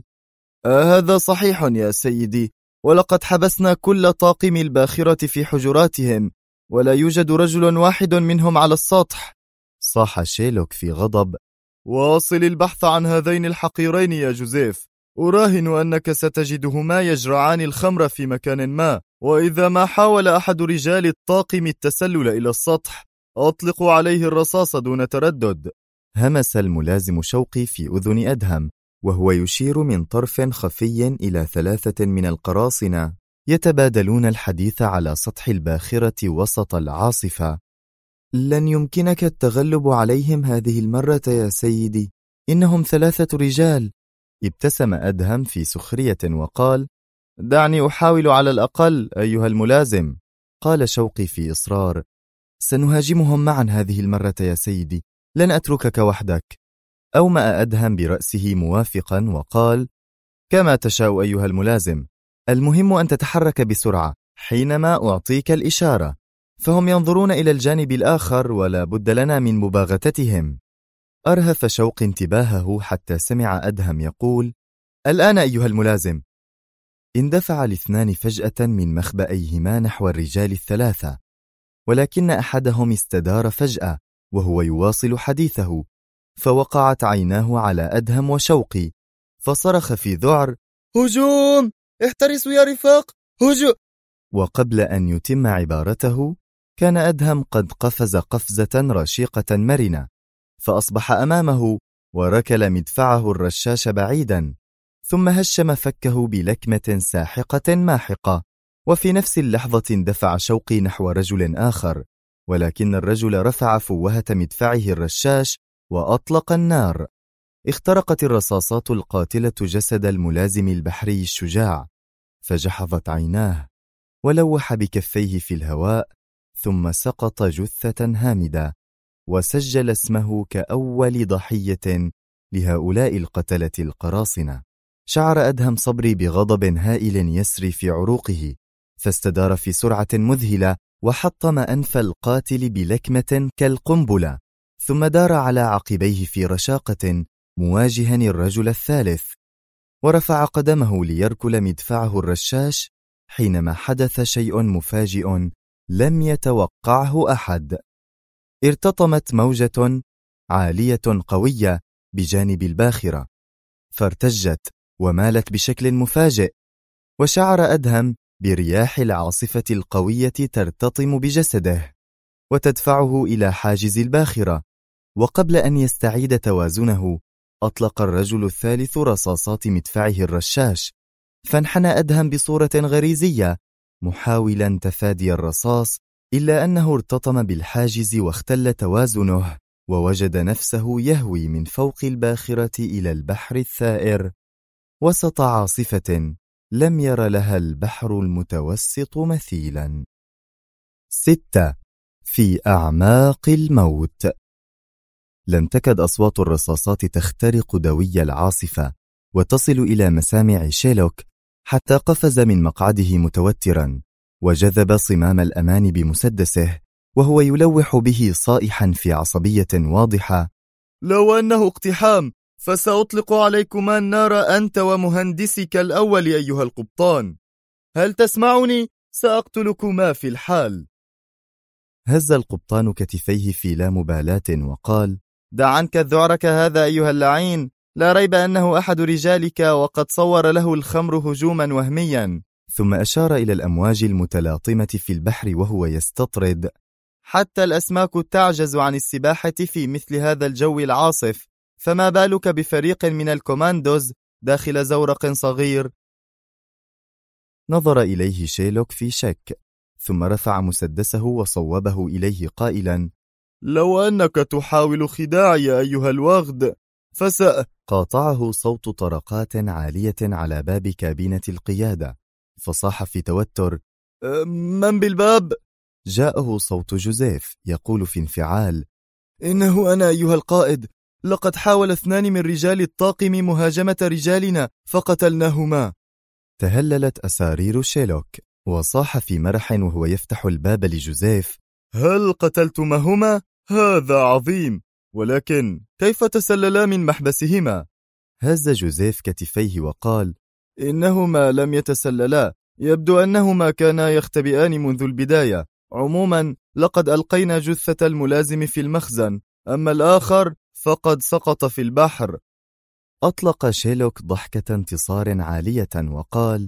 هذا صحيح يا سيدي، ولقد حبسنا كل طاقم الباخرة في حجراتهم، ولا يوجد رجل واحد منهم على السطح. صاح شيلوك في غضب: واصل البحث عن هذين الحقيرين يا جوزيف، أراهن أنك ستجدهما يجرعان الخمر في مكان ما، وإذا ما حاول أحد رجال الطاقم التسلل إلى السطح أطلقوا عليه الرصاص دون تردد. همس الملازم شوقي في أذن أدهم وهو يشير من طرف خفي إلى 3 من القراصنة يتبادلون الحديث على سطح الباخرة وسط العاصفة. لن يمكنك التغلب عليهم هذه المرة يا سيدي، إنهم 3 رجال. ابتسم أدهم في سخرية وقال: دعني أحاول على الأقل أيها الملازم. قال شوقي في إصرار: سنهاجمهم معا هذه المرة يا سيدي، لن أتركك وحدك. أومأ أدهم برأسه موافقا وقال: كما تشاء أيها الملازم، المهم أن تتحرك بسرعة حينما أعطيك الإشارة، فهم ينظرون إلى الجانب الآخر ولا بد لنا من مباغتتهم. أرهف شوق انتباهه حتى سمع أدهم يقول: الآن أيها الملازم. اندفع الاثنان فجأة من مخبئيهما نحو الرجال ال3، ولكن أحدهم استدار فجأة وهو يواصل حديثه، فوقعت عيناه على أدهم وشوقي، فصرخ في ذعر: هجوم! احترسوا يا رفاق! هجوم! وقبل أن يتم عبارته كان أدهم قد قفز قفزة رشيقة مرنة، فأصبح أمامه وركل مدفعه الرشاش بعيدا، ثم هشم فكه بلكمة ساحقة ماحقة. وفي نفس اللحظة اندفع شوقي نحو رجل آخر، ولكن الرجل رفع فوهة مدفعه الرشاش وأطلق النار. اخترقت الرصاصات القاتلة جسد الملازم البحري الشجاع، فجحظت عيناه، ولوح بكفيه في الهواء، ثم سقط جثة هامدة، وسجل اسمه كأول ضحية لهؤلاء القتلة القراصنة. شعر أدهم صبري بغضب هائل يسري في عروقه، فاستدار في سرعة مذهلة وحطم أنف القاتل بلكمة كالقنبلة، ثم دار على عقبيه في رشاقة مواجها الرجل الثالث، ورفع قدمه ليركل مدفعه الرشاش حينما حدث شيء مفاجئ لم يتوقعه أحد. ارتطمت موجة عالية قوية بجانب الباخرة، فارتجت ومالت بشكل مفاجئ، وشعر أدهم برياح العاصفة القوية ترتطم بجسده وتدفعه إلى حاجز الباخرة. وقبل أن يستعيد توازنه أطلق الرجل الثالث رصاصات مدفعه الرشاش، فانحنى أدهم بصورة غريزية محاولا تفادي الرصاص، إلا أنه ارتطم بالحاجز واختل توازنه، ووجد نفسه يهوي من فوق الباخرة إلى البحر الثائر وسط عاصفة لم ير لها البحر المتوسط مثيلا. 6. في أعماق الموت. لم تكد أصوات الرصاصات تخترق دوي العاصفة وتصل إلى مسامع شيلوك، حتى قفز من مقعده متوترا وجذب صمام الأمان بمسدسه وهو يلوح به صائحا في عصبية واضحة: لو أنه اقتحام فسأطلق عليكما النار أنت ومهندسك الأول أيها القبطان. هل تسمعني؟ سأقتلكما في الحال. هز القبطان كتفيه في لا مبالاة وقال: دع عنك ذعرك هذا أيها اللعين، لا ريب أنه أحد رجالك وقد صور له الخمر هجوما وهميا. ثم أشار إلى الأمواج المتلاطمة في البحر وهو يستطرد: حتى الأسماك تعجز عن السباحة في مثل هذا الجو العاصف، فما بالك بفريق من الكوماندوز داخل زورق صغير؟ نظر إليه شيلوك في شك، ثم رفع مسدسه وصوبه إليه قائلا: لو أنك تحاول خداعي أيها الوغد قاطعه صوت طرقات عالية على باب كابينة القيادة، فصاح في توتر: من بالباب؟ جاءه صوت جوزيف يقول في انفعال: إنه أنا أيها القائد، لقد حاول 2 من رجال الطاقم مهاجمة رجالنا فقتلناهما. تهللت أسارير شيلوك، وصاح في مرح وهو يفتح الباب لجوزيف: هل قتلتمهما؟ هذا عظيم، ولكن كيف تسللا من محبسهما؟ هز جوزيف كتفيه وقال: إنهما لم يتسللا، يبدو أنهما كانا يختبئان منذ البداية. عموما لقد ألقينا جثة الملازم في المخزن، أما الآخر فقد سقط في البحر. أطلق شيلوك ضحكة انتصار عالية وقال: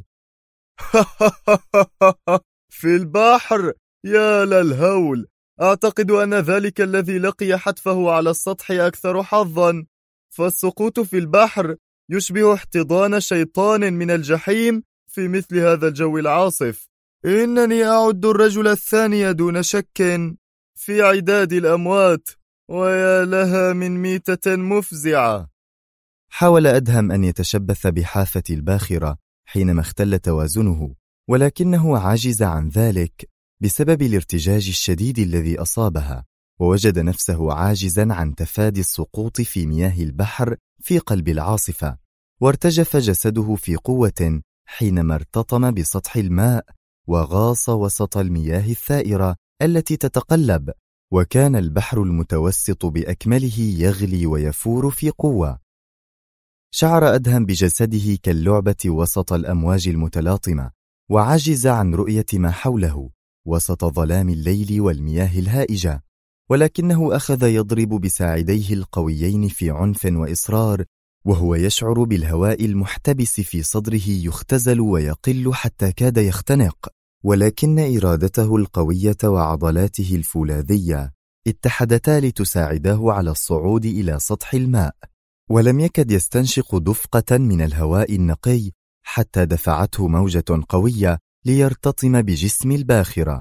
في البحر؟ يا للهول، أعتقد أن ذلك الذي لقي حتفه على السطح أكثر حظا، فالسقوط في البحر يشبه احتضان شيطان من الجحيم في مثل هذا الجو العاصف. إنني أعد الرجل الثاني دون شك في عداد الأموات، ويا لها من ميتة مفزعة. حاول أدهم أن يتشبث بحافة الباخرة حينما اختل توازنه، ولكنه عجز عن ذلك بسبب الارتجاج الشديد الذي أصابها، ووجد نفسه عاجزا عن تفادي السقوط في مياه البحر في قلب العاصفة، وارتجف جسده في قوة حينما ارتطم بسطح الماء وغاص وسط المياه الثائرة التي تتقلب، وكان البحر المتوسط بأكمله يغلي ويفور في قوة. شعر أدهم بجسده كاللعبة وسط الأمواج المتلاطمة، وعجز عن رؤية ما حوله وسط ظلام الليل والمياه الهائجة، ولكنه أخذ يضرب بساعديه القويين في عنف وإصرار، وهو يشعر بالهواء المحتبس في صدره يختزل ويقل حتى كاد يختنق، ولكن إرادته القوية وعضلاته الفولاذية اتحدتا لتساعداه على الصعود إلى سطح الماء، ولم يكد يستنشق دفقة من الهواء النقي حتى دفعته موجة قوية ليرتطم بجسم الباخرة.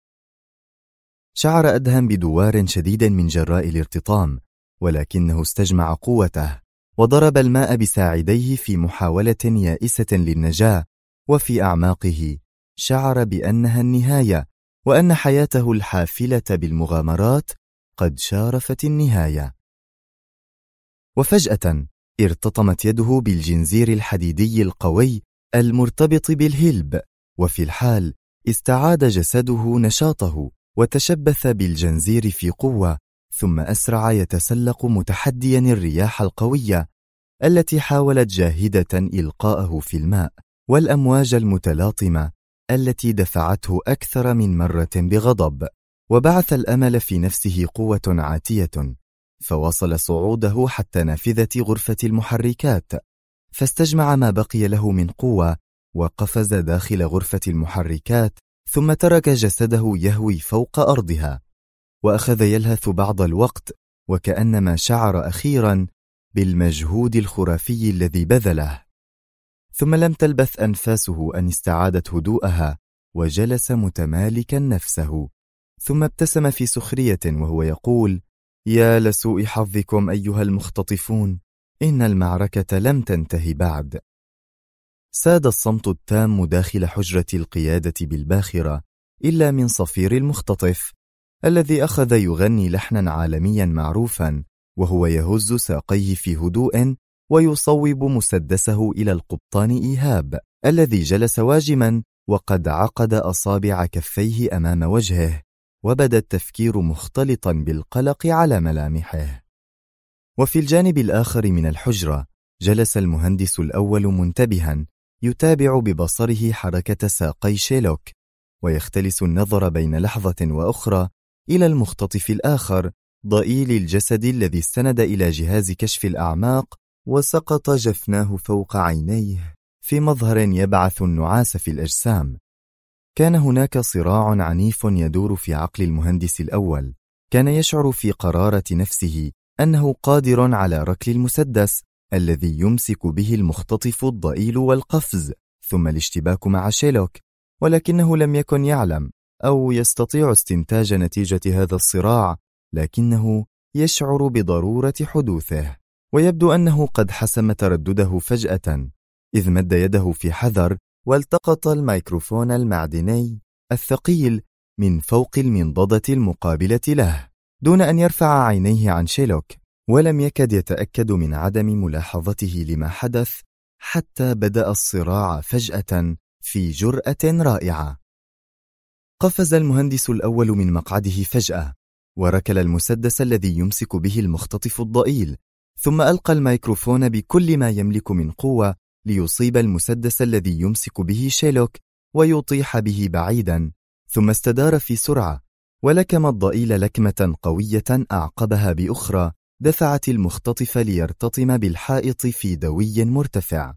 شعر أدهم بدوار شديد من جراء الارتطام، ولكنه استجمع قوته وضرب الماء بساعديه في محاولة يائسة للنجاة، وفي أعماقه شعر بأنها النهاية، وأن حياته الحافلة بالمغامرات قد شارفت النهاية. وفجأة ارتطمت يده بالجنزير الحديدي القوي المرتبط بالهلب، وفي الحال استعاد جسده نشاطه وتشبث بالجنزير في قوة، ثم أسرع يتسلق متحديا الرياح القوية التي حاولت جاهدة إلقاءه في الماء، والأمواج المتلاطمة التي دفعته أكثر من مرة بغضب، وبعث الأمل في نفسه قوة عاتية، فواصل صعوده حتى نافذة غرفة المحركات، فاستجمع ما بقي له من قوة وقفز داخل غرفة المحركات، ثم ترك جسده يهوي فوق أرضها، وأخذ يلهث بعض الوقت وكأنما شعر أخيرا بالمجهود الخرافي الذي بذله. ثم لم تلبث أنفاسه أن استعادت هدوءها، وجلس متمالكا نفسه، ثم ابتسم في سخرية وهو يقول: يا لسوء حظكم أيها المختطفون، إن المعركة لم تنتهي بعد. ساد الصمت التام داخل حجرة القيادة بالباخرة، إلا من صفير المختطف الذي أخذ يغني لحنا عالميا معروفا وهو يهز ساقيه في هدوء ويصوب مسدسه إلى القبطان إيهاب الذي جلس واجما وقد عقد أصابع كفيه أمام وجهه، وبدا التفكير مختلطا بالقلق على ملامحه. وفي الجانب الآخر من الحجرة جلس المهندس الأول منتبها يتابع ببصره حركة ساقي شيلوك، ويختلس النظر بين لحظة وأخرى إلى المختطف الآخر ضئيل الجسد الذي استند إلى جهاز كشف الأعماق وسقط جفناه فوق عينيه في مظهر يبعث النعاس في الأجسام. كان هناك صراع عنيف يدور في عقل المهندس الأول. كان يشعر في قرارة نفسه أنه قادر على ركل المسدس الذي يمسك به المختطف الضئيل والقفز، ثم الاشتباك مع شيلوك، ولكنه لم يكن يعلم أو يستطيع استنتاج نتيجة هذا الصراع، لكنه يشعر بضرورة حدوثه، ويبدو أنه قد حسم تردده فجأة، إذ مد يده في حذر والتقط الميكروفون المعدني الثقيل من فوق المنضدة المقابلة له دون أن يرفع عينيه عن شيلوك، ولم يكد يتأكد من عدم ملاحظته لما حدث حتى بدأ الصراع فجأة في جرأة رائعة. قفز المهندس الأول من مقعده فجأة وركل المسدس الذي يمسك به المختطف الضئيل، ثم ألقى الميكروفون بكل ما يملك من قوة ليصيب المسدس الذي يمسك به شيلوك ويطيح به بعيدا، ثم استدار في سرعة ولكم الضئيل لكمة قوية أعقبها بأخرى دفعت المختطف ليرتطم بالحائط في دوي مرتفع.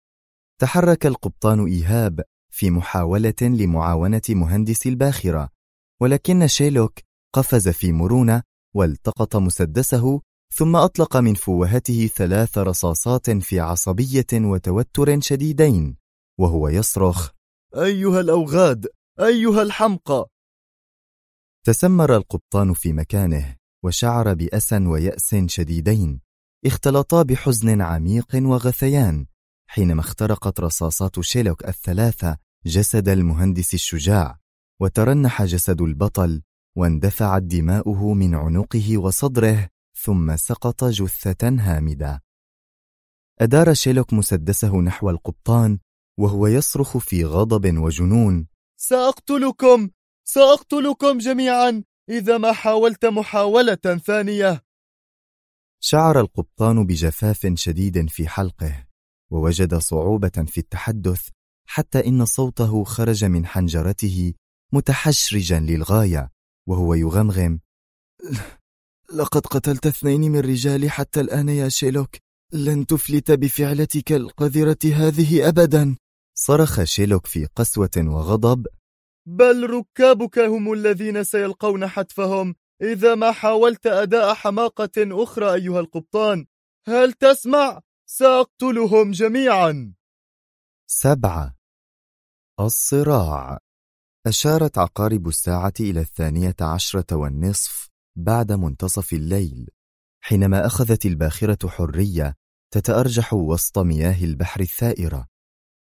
تحرك القبطان إيهاب في محاولة لمعاونة مهندس الباخرة، ولكن شيلوك قفز في مرونة والتقط مسدسه، ثم أطلق من فوهته 3 رصاصات في عصبية وتوتر شديدين وهو يصرخ: أيها الأوغاد، أيها الحمقى! تسمر القبطان في مكانه وشعر بأسى ويأس شديدين اختلطا بحزن عميق وغثيان حينما اخترقت رصاصات شيلوك 3 جسد المهندس الشجاع، وترنح جسد البطل واندفعت دماؤه من عنقه وصدره، ثم سقط جثة هامدة. أدار شيلوك مسدسه نحو القبطان وهو يصرخ في غضب وجنون: سأقتلكم جميعا إذا ما حاولت محاولة ثانية. شعر القبطان بجفاف شديد في حلقه، ووجد صعوبة في التحدث، حتى إن صوته خرج من حنجرته متحشرجا للغاية وهو يغمغم: لقد قتلت 2 من رجالي حتى الآن يا شيلوك، لن تفلت بفعلتك القذرة هذه أبدا. صرخ شيلوك في قسوة وغضب: بل ركابك هم الذين سيلقون حتفهم إذا ما حاولت أداء حماقة أخرى أيها القبطان. هل تسمع؟ سأقتلهم جميعا. 7. الصراع. أشارت عقارب الساعة إلى 12:20 بعد منتصف الليل، حينما أخذت الباخرة حرية تتأرجح وسط مياه البحر الثائرة.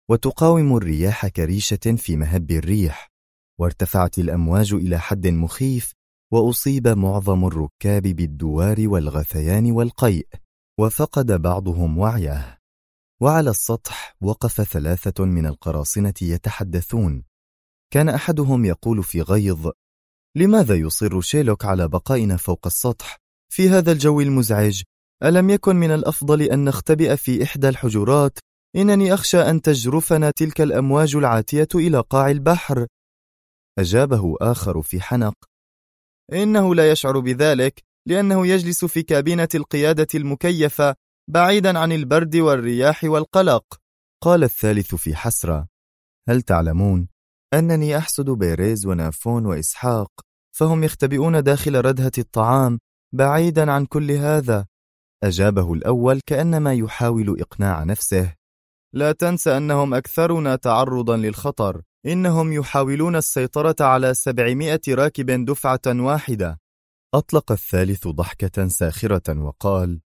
وتقاوم الرياح كريشة في مهب الريح، وارتفعت الأمواج إلى حد مخيف، وأصيب معظم الركاب بالدوار والغثيان والقيء، وفقد بعضهم وعيه. وعلى السطح وقف 3 من القراصنة يتحدثون. كان أحدهم يقول في غيظ: لماذا يصر شيلوك على بقائنا فوق السطح في هذا الجو المزعج؟ ألم يكن من الأفضل أن نختبئ في إحدى الحجرات؟ إنني أخشى أن تجرفنا تلك الأمواج العاتية إلى قاع البحر. أجابه آخر في حنق: إنه لا يشعر بذلك، لأنه يجلس في كابينة القيادة المكيفة بعيدا عن البرد والرياح والقلق. قال الثالث في حسرة: هل تعلمون أنني أحسد بيريز ونافون وإسحاق، فهم يختبئون داخل ردهة الطعام بعيدا عن كل هذا. أجابه الأول كأنما يحاول إقناع نفسه: لا تنسى أنهم أكثرنا تعرضا للخطر، إنهم يحاولون السيطرة على 700 راكب دفعة واحدة. أطلق الثالث ضحكة ساخرة وقال: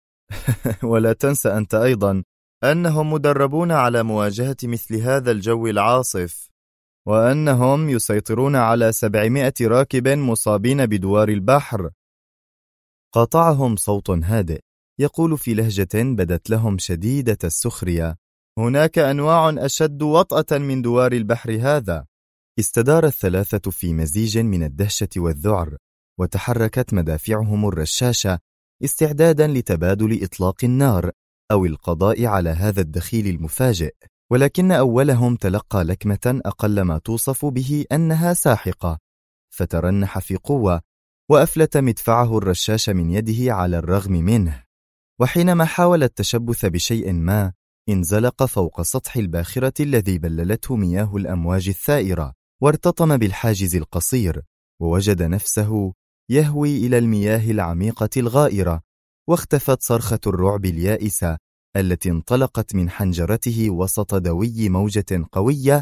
ولا تنسى أنت أيضا أنهم مدربون على مواجهة مثل هذا الجو العاصف، وأنهم يسيطرون على 700 راكب مصابين بدوار البحر. قاطعهم صوت هادئ يقول في لهجة بدت لهم شديدة السخرية: هناك أنواع أشد وطأة من دوار البحر هذا. استدار ال3 في مزيج من الدهشة والذعر، وتحركت مدافعهم الرشاشة استعدادا لتبادل إطلاق النار أو القضاء على هذا الدخيل المفاجئ. ولكن أولهم تلقى لكمة أقل ما توصف به أنها ساحقة، فترنح في قوة وأفلت مدفعه الرشاش من يده على الرغم منه. وحينما حاول التشبث بشيء ما، انزلق فوق سطح الباخرة الذي بللته مياه الأمواج الثائرة، وارتطم بالحاجز القصير، ووجد نفسه يهوي إلى المياه العميقة الغائرة. واختفت صرخة الرعب اليائسة التي انطلقت من حنجرته وسط دوي موجة قوية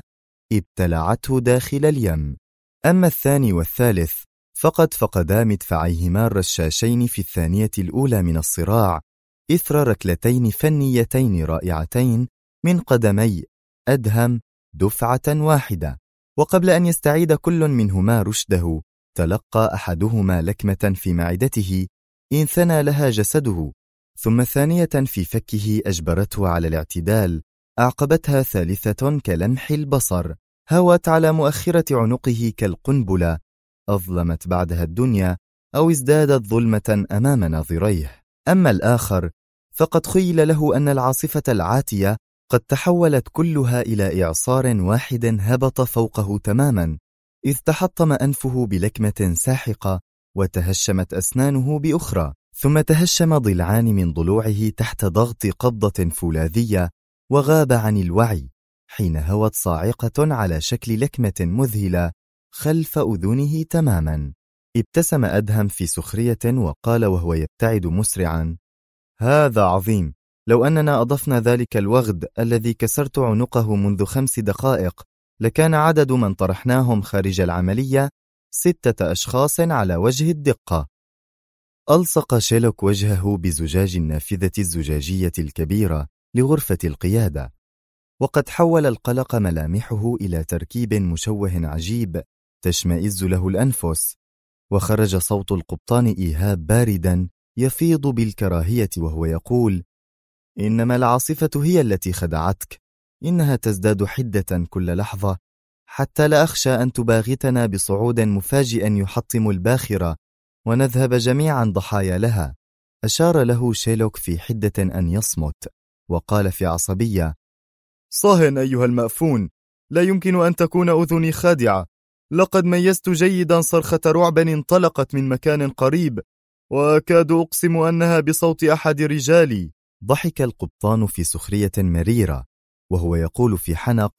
ابتلعته داخل اليم. أما الثاني والثالث فقد فقدا مدفعيهما الرشاشين في الثانية الأولى من الصراع، إثر ركلتين فنيتين رائعتين من قدمي أدهم دفعة واحدة. وقبل أن يستعيد كل منهما رشده، تلقى أحدهما لكمة في معدته انثنى لها جسده، ثم ثانية في فكه أجبرته على الاعتدال، أعقبتها ثالثة كلمح البصر هوت على مؤخرة عنقه كالقنبلة، أظلمت بعدها الدنيا أو ازدادت ظلمة أمام ناظريه. أما الآخر فقد خيل له أن العاصفة العاتية قد تحولت كلها إلى إعصار واحد هبط فوقه تماما، إذ تحطم أنفه بلكمة ساحقة، وتهشمت أسنانه بأخرى، ثم تهشم ضلعان من ضلوعه تحت ضغط قبضة فولاذية، وغاب عن الوعي حين هوت صاعقة على شكل لكمة مذهلة خلف أذنه تماما. ابتسم أدهم في سخرية وقال وهو يبتعد مسرعا: هذا عظيم، لو أننا أضفنا ذلك الوغد الذي كسرت عنقه منذ 5 دقائق لكان عدد من طرحناهم خارج العملية 6 أشخاص على وجه الدقة. ألصق شيلوك وجهه بزجاج النافذة الزجاجية الكبيرة لغرفة القيادة، وقد حول القلق ملامحه إلى تركيب مشوه عجيب تشمئز له الأنفس. وخرج صوت القبطان إيهاب باردا يفيض بالكراهية وهو يقول: إنما العاصفة هي التي خدعتك، إنها تزداد حدة كل لحظة، حتى لا أخشى أن تباغتنا بصعود مفاجئ يحطم الباخرة ونذهب جميعا ضحايا لها. أشار له شيلوك في حدة أن يصمت، وقال في عصبية: صهن أيها المأفون، لا يمكن أن تكون أذني خادعة، لقد ميزت جيدا صرخة رعب انطلقت من مكان قريب، وأكاد أقسم أنها بصوت أحد رجالي. ضحك القبطان في سخرية مريرة وهو يقول في حنق: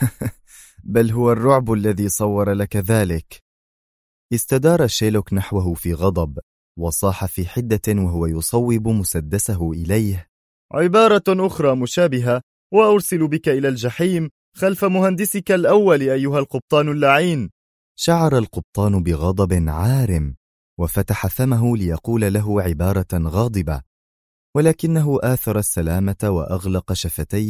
بل هو الرعب الذي صور لك ذلك. استدار شيلوك نحوه في غضب، وصاح في حدة وهو يصوب مسدسه إليه: عبارة أخرى مشابهة، وأرسل بك إلى الجحيم خلف مهندسك الأول أيها القبطان اللعين. شعر القبطان بغضب عارم، وفتح فمه ليقول له عبارة غاضبة، ولكنه آثر السلامة وأغلق شفتيه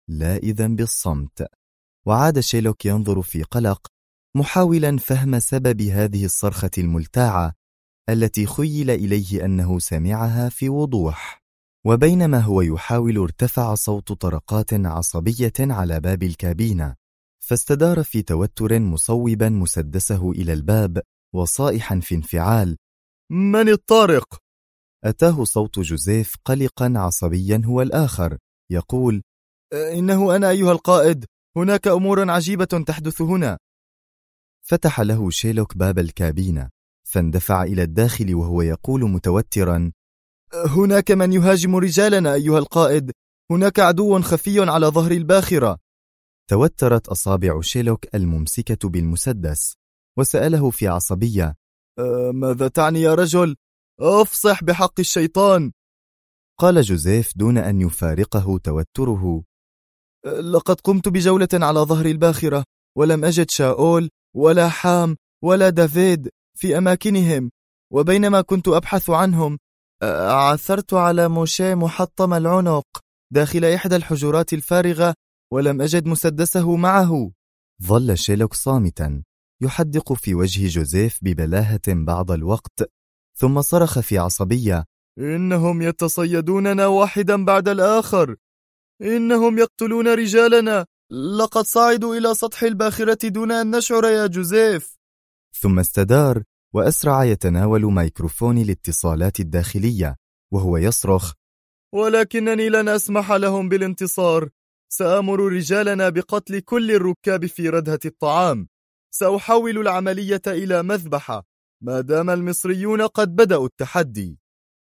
لا إذن بالصمت. وعاد شيلوك ينظر في قلق، محاولا فهم سبب هذه الصرخة الملتاعة التي خيل إليه أنه سمعها في وضوح. وبينما هو يحاول ارتفع صوت طرقات عصبية على باب الكابينة، فاستدار في توتر مصوبا مسدسه إلى الباب وصائحا في انفعال: من الطارق؟ أتاه صوت جوزيف قلقا عصبيا هو الآخر يقول: إنه أنا أيها القائد، هناك أمور عجيبة تحدث هنا. فتح له شيلوك باب الكابينة، فاندفع إلى الداخل وهو يقول متوترا: هناك من يهاجم رجالنا أيها القائد، هناك عدو خفي على ظهر الباخرة. توترت أصابع شيلوك الممسكة بالمسدس، وسأله في عصبية: ماذا تعني يا رجل؟ أفصح بحق الشيطان. قال جوزيف دون أن يفارقه توتره: لقد قمت بجولة على ظهر الباخرة، ولم أجد شاول ولا حام ولا دافيد في أماكنهم، وبينما كنت أبحث عنهم عثرت على موشي محطم العنق داخل إحدى الحجرات الفارغة، ولم أجد مسدسه معه. ظل شيلوك صامتا يحدق في وجه جوزيف ببلاهة بعض الوقت، ثم صرخ في عصبية: إنهم يتصيدوننا واحدا بعد الآخر، إنهم يقتلون رجالنا، لقد صعدوا إلى سطح الباخرة دون أن نشعر يا جوزيف. ثم استدار وأسرع يتناول ميكروفون الاتصالات الداخلية وهو يصرخ: ولكنني لن أسمح لهم بالانتصار، سأمر رجالنا بقتل كل الركاب في ردهة الطعام، سأحول العملية إلى مذبحة ما دام المصريون قد بدأوا التحدي.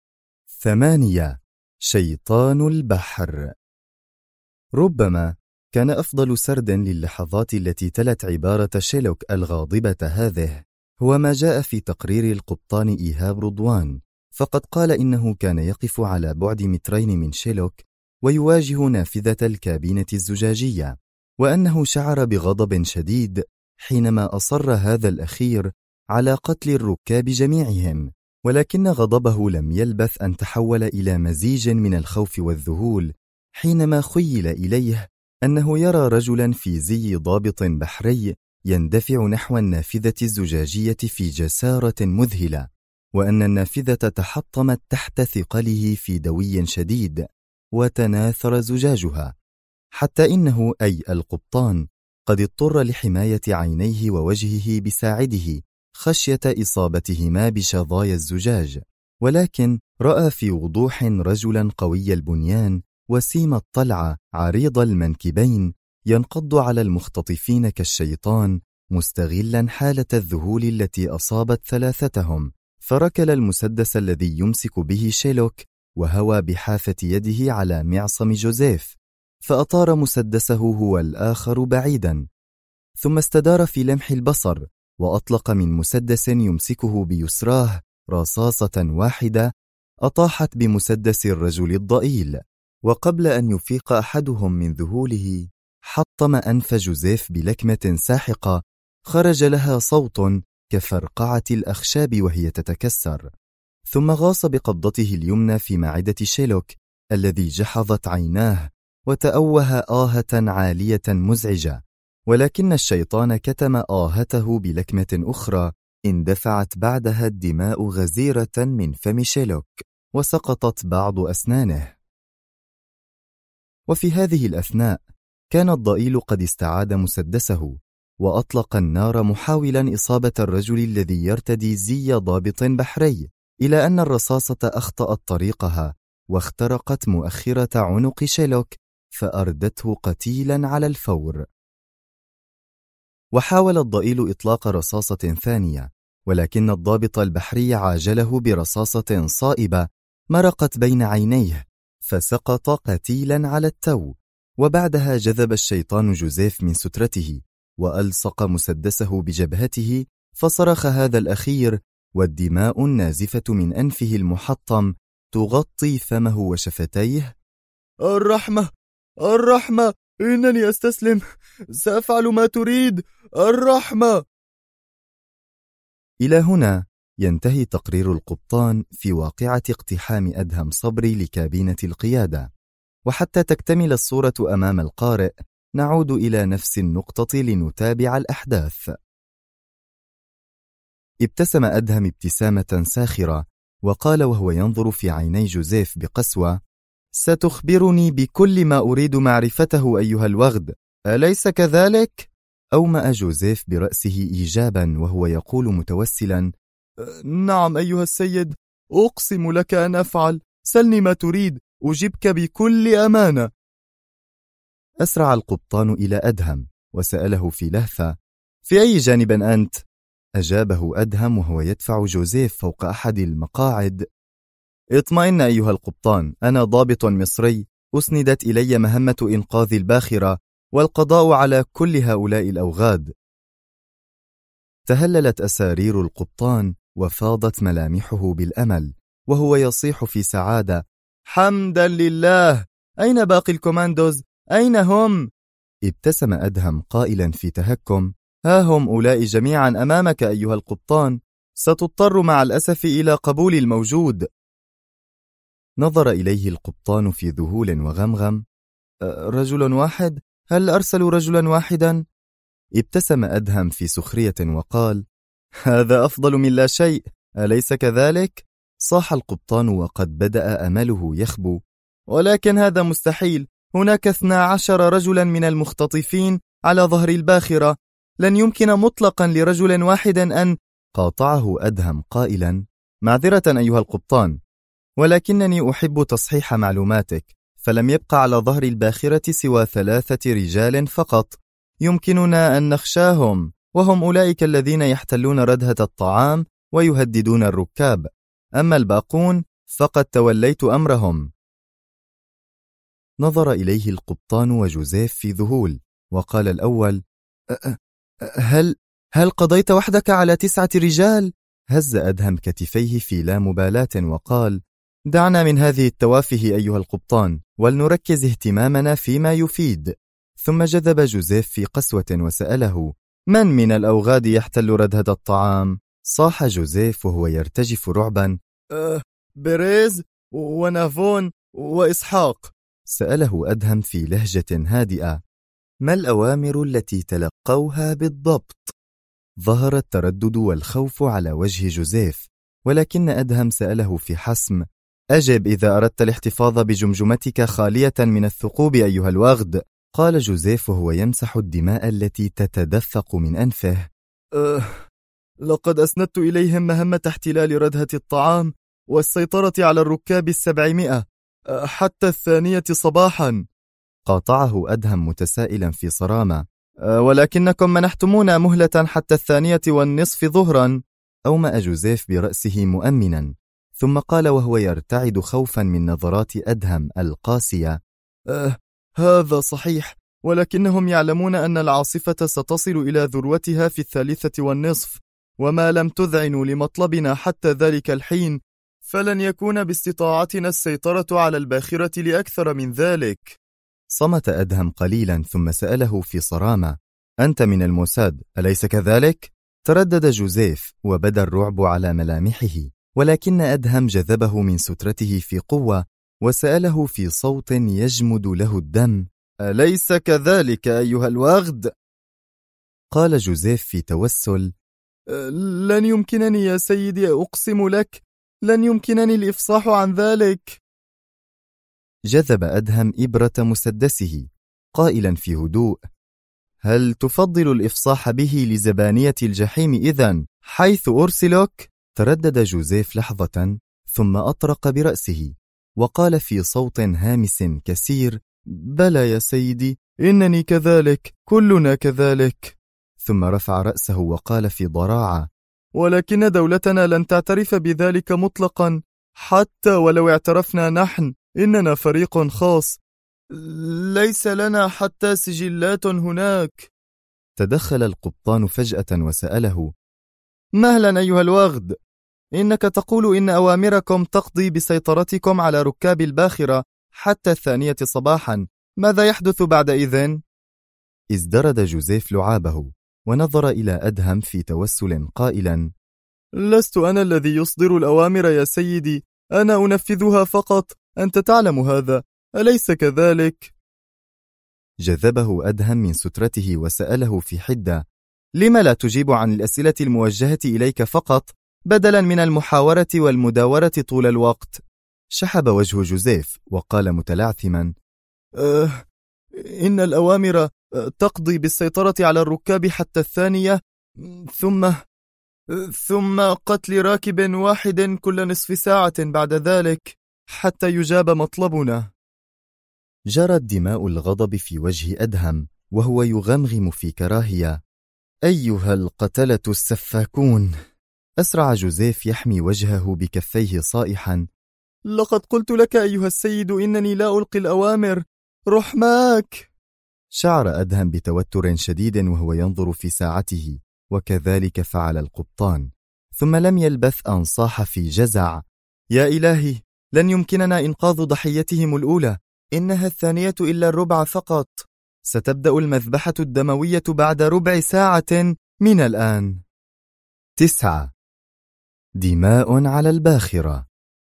8. شيطان البحر. ربما كان أفضل سرد للحظات التي تلت عبارة شيلوك الغاضبة هذه هو ما جاء في تقرير القبطان إيهاب رضوان، فقد قال إنه كان يقف على بعد مترين من شيلوك ويواجه نافذة الكابينة الزجاجية، وأنه شعر بغضب شديد حينما أصر هذا الأخير على قتل الركاب جميعهم، ولكن غضبه لم يلبث أن تحول إلى مزيج من الخوف والذهول حينما خيل إليه أنه يرى رجلا في زي ضابط بحري يندفع نحو النافذة الزجاجية في جسارة مذهلة، وأن النافذة تحطمت تحت ثقله في دوي شديد وتناثر زجاجها، حتى إنه أي القبطان قد اضطر لحماية عينيه ووجهه بساعده خشية إصابتهما بشظايا الزجاج، ولكن رأى في وضوح رجلا قوي البنيان وسيم الطلعة عريض المنكبين ينقض على المختطفين كالشيطان، مستغلا حالة الذهول التي أصابت ثلاثتهم، فركل المسدس الذي يمسك به شيلوك وهوى بحافة يده على معصم جوزيف، فأطار مسدسه هو الآخر بعيدا، ثم استدار في لمح البصر وأطلق من مسدس يمسكه بيسراه رصاصة واحدة أطاحت بمسدس الرجل الضئيل، وقبل أن يفيق أحدهم من ذهوله حطم أنف جوزيف بلكمة ساحقة خرج لها صوت كفرقعة الأخشاب وهي تتكسر، ثم غاص بقبضته اليمنى في معدة شيلوك الذي جحظت عيناه وتأوه آهة عالية مزعجة، ولكن الشيطان كتم آهته بلكمة أخرى اندفعت بعدها الدماء غزيرة من فم شيلوك وسقطت بعض أسنانه. وفي هذه الأثناء كان الضئيل قد استعاد مسدسه وأطلق النار محاولا إصابة الرجل الذي يرتدي زي ضابط بحري، إلى أن الرصاصة أخطأت طريقها واخترقت مؤخرة عنق شيلوك فأردته قتيلا على الفور. وحاول الضئيل إطلاق رصاصة ثانية، ولكن الضابط البحري عاجله برصاصة صائبة مرقت بين عينيه فسقط قتيلا على التو، وبعدها جذب الشيطان جوزيف من سترته وألصق مسدسه بجبهته فصرخ هذا الأخير والدماء النازفة من أنفه المحطم تغطي فمه وشفتيه: الرحمة الرحمة، إنني أستسلم، سأفعل ما تريد، الرحمة. إلى هنا ينتهي تقرير القبطان في واقعة اقتحام أدهم صبري لكابينة القيادة، وحتى تكتمل الصورة أمام القارئ نعود إلى نفس النقطة لنتابع الأحداث. ابتسم أدهم ابتسامة ساخرة وقال وهو ينظر في عيني جوزيف بقسوة: ستخبرني بكل ما أريد معرفته أيها الوغد، أليس كذلك؟ أومأ جوزيف برأسه إيجابا وهو يقول متوسلا: نعم أيها السيد، أقسم لك أن أفعل، سلني ما تريد، أجيبك بكل أمانة. أسرع القبطان إلى أدهم وسأله في لهفة: في أي جانب أنت؟ أجابه أدهم وهو يدفع جوزيف فوق أحد المقاعد: اطمئن أيها القبطان، أنا ضابط مصري، أسندت إلي مهمة إنقاذ الباخرة والقضاء على كل هؤلاء الأوغاد. تهللت أسارير القبطان وفاضت ملامحه بالأمل وهو يصيح في سعادة: حمدا لله، أين باقي الكوماندوز؟ أين هم؟ ابتسم أدهم قائلا في تهكم: ها هم أولئك جميعا أمامك أيها القبطان، ستضطر مع الأسف إلى قبول الموجود. نظر إليه القبطان في ذهول وغمغم: رجل واحد؟ هل أرسلوا رجلا واحدا؟ ابتسم أدهم في سخرية وقال: هذا أفضل من لا شيء، أليس كذلك؟ صاح القبطان وقد بدأ أمله يخبو: ولكن هذا مستحيل، هناك 12 رجلا من المختطفين على ظهر الباخرة، لن يمكن مطلقا لرجل واحد أن... قاطعه أدهم قائلا: معذرة أيها القبطان، ولكنني أحب تصحيح معلوماتك، فلم يبقى على ظهر الباخرة سوى 3 رجال فقط يمكننا أن نخشاهم، وهم أولئك الذين يحتلون ردهة الطعام ويهددون الركاب، أما الباقون فقد توليت أمرهم. نظر إليه القبطان وجوزيف في ذهول وقال الأول: هل قضيت وحدك على 9 رجال؟ هز أدهم كتفيه في لا مبالاة وقال: دعنا من هذه التوافه أيها القبطان، ولنركز اهتمامنا فيما يفيد. ثم جذب جوزيف في قسوة وسأله: من الأوغاد يحتل ردهة الطعام؟ صاح جوزيف وهو يرتجف رعبا: بيريز ونافون وإسحاق. سأله أدهم في لهجة هادئة: ما الأوامر التي تلقوها بالضبط؟ ظهر التردد والخوف على وجه جوزيف، ولكن أدهم سأله في حسم: أجب إذا أردت الاحتفاظ بجمجمتك خالية من الثقوب أيها الوغد. قال جوزيف وهو يمسح الدماء التي تتدفق من أنفه: لقد أسندت إليهم مهمة احتلال ردهة الطعام والسيطرة على الركاب 700 حتى 2 صباحا. قاطعه أدهم متسائلا في صرامة: ولكنكم منحتمونا مهلة حتى 2:30 ظهرا. أومأ جوزيف برأسه مؤمنا، ثم قال وهو يرتعد خوفا من نظرات أدهم القاسية: هذا صحيح، ولكنهم يعلمون أن العاصفة ستصل إلى ذروتها في 3:30، وما لم تذعنوا لمطلبنا حتى ذلك الحين فلن يكون باستطاعتنا السيطرة على الباخرة لأكثر من ذلك. صمت أدهم قليلا ثم سأله في صرامة: أنت من الموساد أليس كذلك؟ تردد جوزيف وبدا الرعب على ملامحه، ولكن أدهم جذبه من سترته في قوة وسأله في صوت يجمد له الدم: أليس كذلك أيها الوغد؟ قال جوزيف في توسل: لن يمكنني يا سيدي، أقسم لك لن يمكنني الإفصاح عن ذلك. جذب أدهم إبرة مسدسه قائلا في هدوء: هل تفضل الإفصاح به لزبانية الجحيم إذن حيث أرسلك؟ تردد جوزيف لحظة ثم أطرق برأسه وقال في صوت هامس كسير: بلى يا سيدي، إنني كذلك، كلنا كذلك. ثم رفع رأسه وقال في ضراعة: ولكن دولتنا لن تعترف بذلك مطلقا، حتى ولو اعترفنا نحن إننا فريق خاص، ليس لنا حتى سجلات هناك. تدخل القبطان فجأة وسأله: مهلا أيها الوغد، إنك تقول إن أوامركم تقضي بسيطرتكم على ركاب الباخرة حتى 2 صباحا، ماذا يحدث بعد إذن؟ ازدرد جوزيف لعابه ونظر إلى أدهم في توسل قائلا: لست أنا الذي يصدر الأوامر يا سيدي، أنا أنفذها فقط، أنت تعلم هذا. أليس كذلك؟ جذبه أدهم من سترته وسأله في حدة: لم لا تجيب عن الأسئلة الموجهة إليك فقط بدلا من المحاورة والمداورة طول الوقت؟ شحب وجه جوزيف وقال متلعثما: إن الأوامر تقضي بالسيطرة على الركاب حتى الثانية، ثم قتل راكب واحد كل نصف ساعة بعد ذلك حتى يجاب مطلبنا. جرت دماء الغضب في وجه أدهم وهو يغمغم في كراهية: أيها القتلة السفاكون! أسرع جوزيف يحمي وجهه بكفيه صائحا: لقد قلت لك أيها السيد إنني لا ألقي الأوامر، رحماك! شعر أدهم بتوتر شديد وهو ينظر في ساعته، وكذلك فعل القبطان، ثم لم يلبث أن صاح في جزع: يا إلهي، لن يمكننا إنقاذ ضحيتهم الأولى، إنها الثانية إلا الربع فقط. ستبدأ المذبحة الدموية بعد ربع ساعة من الآن. 9. دماء على الباخرة.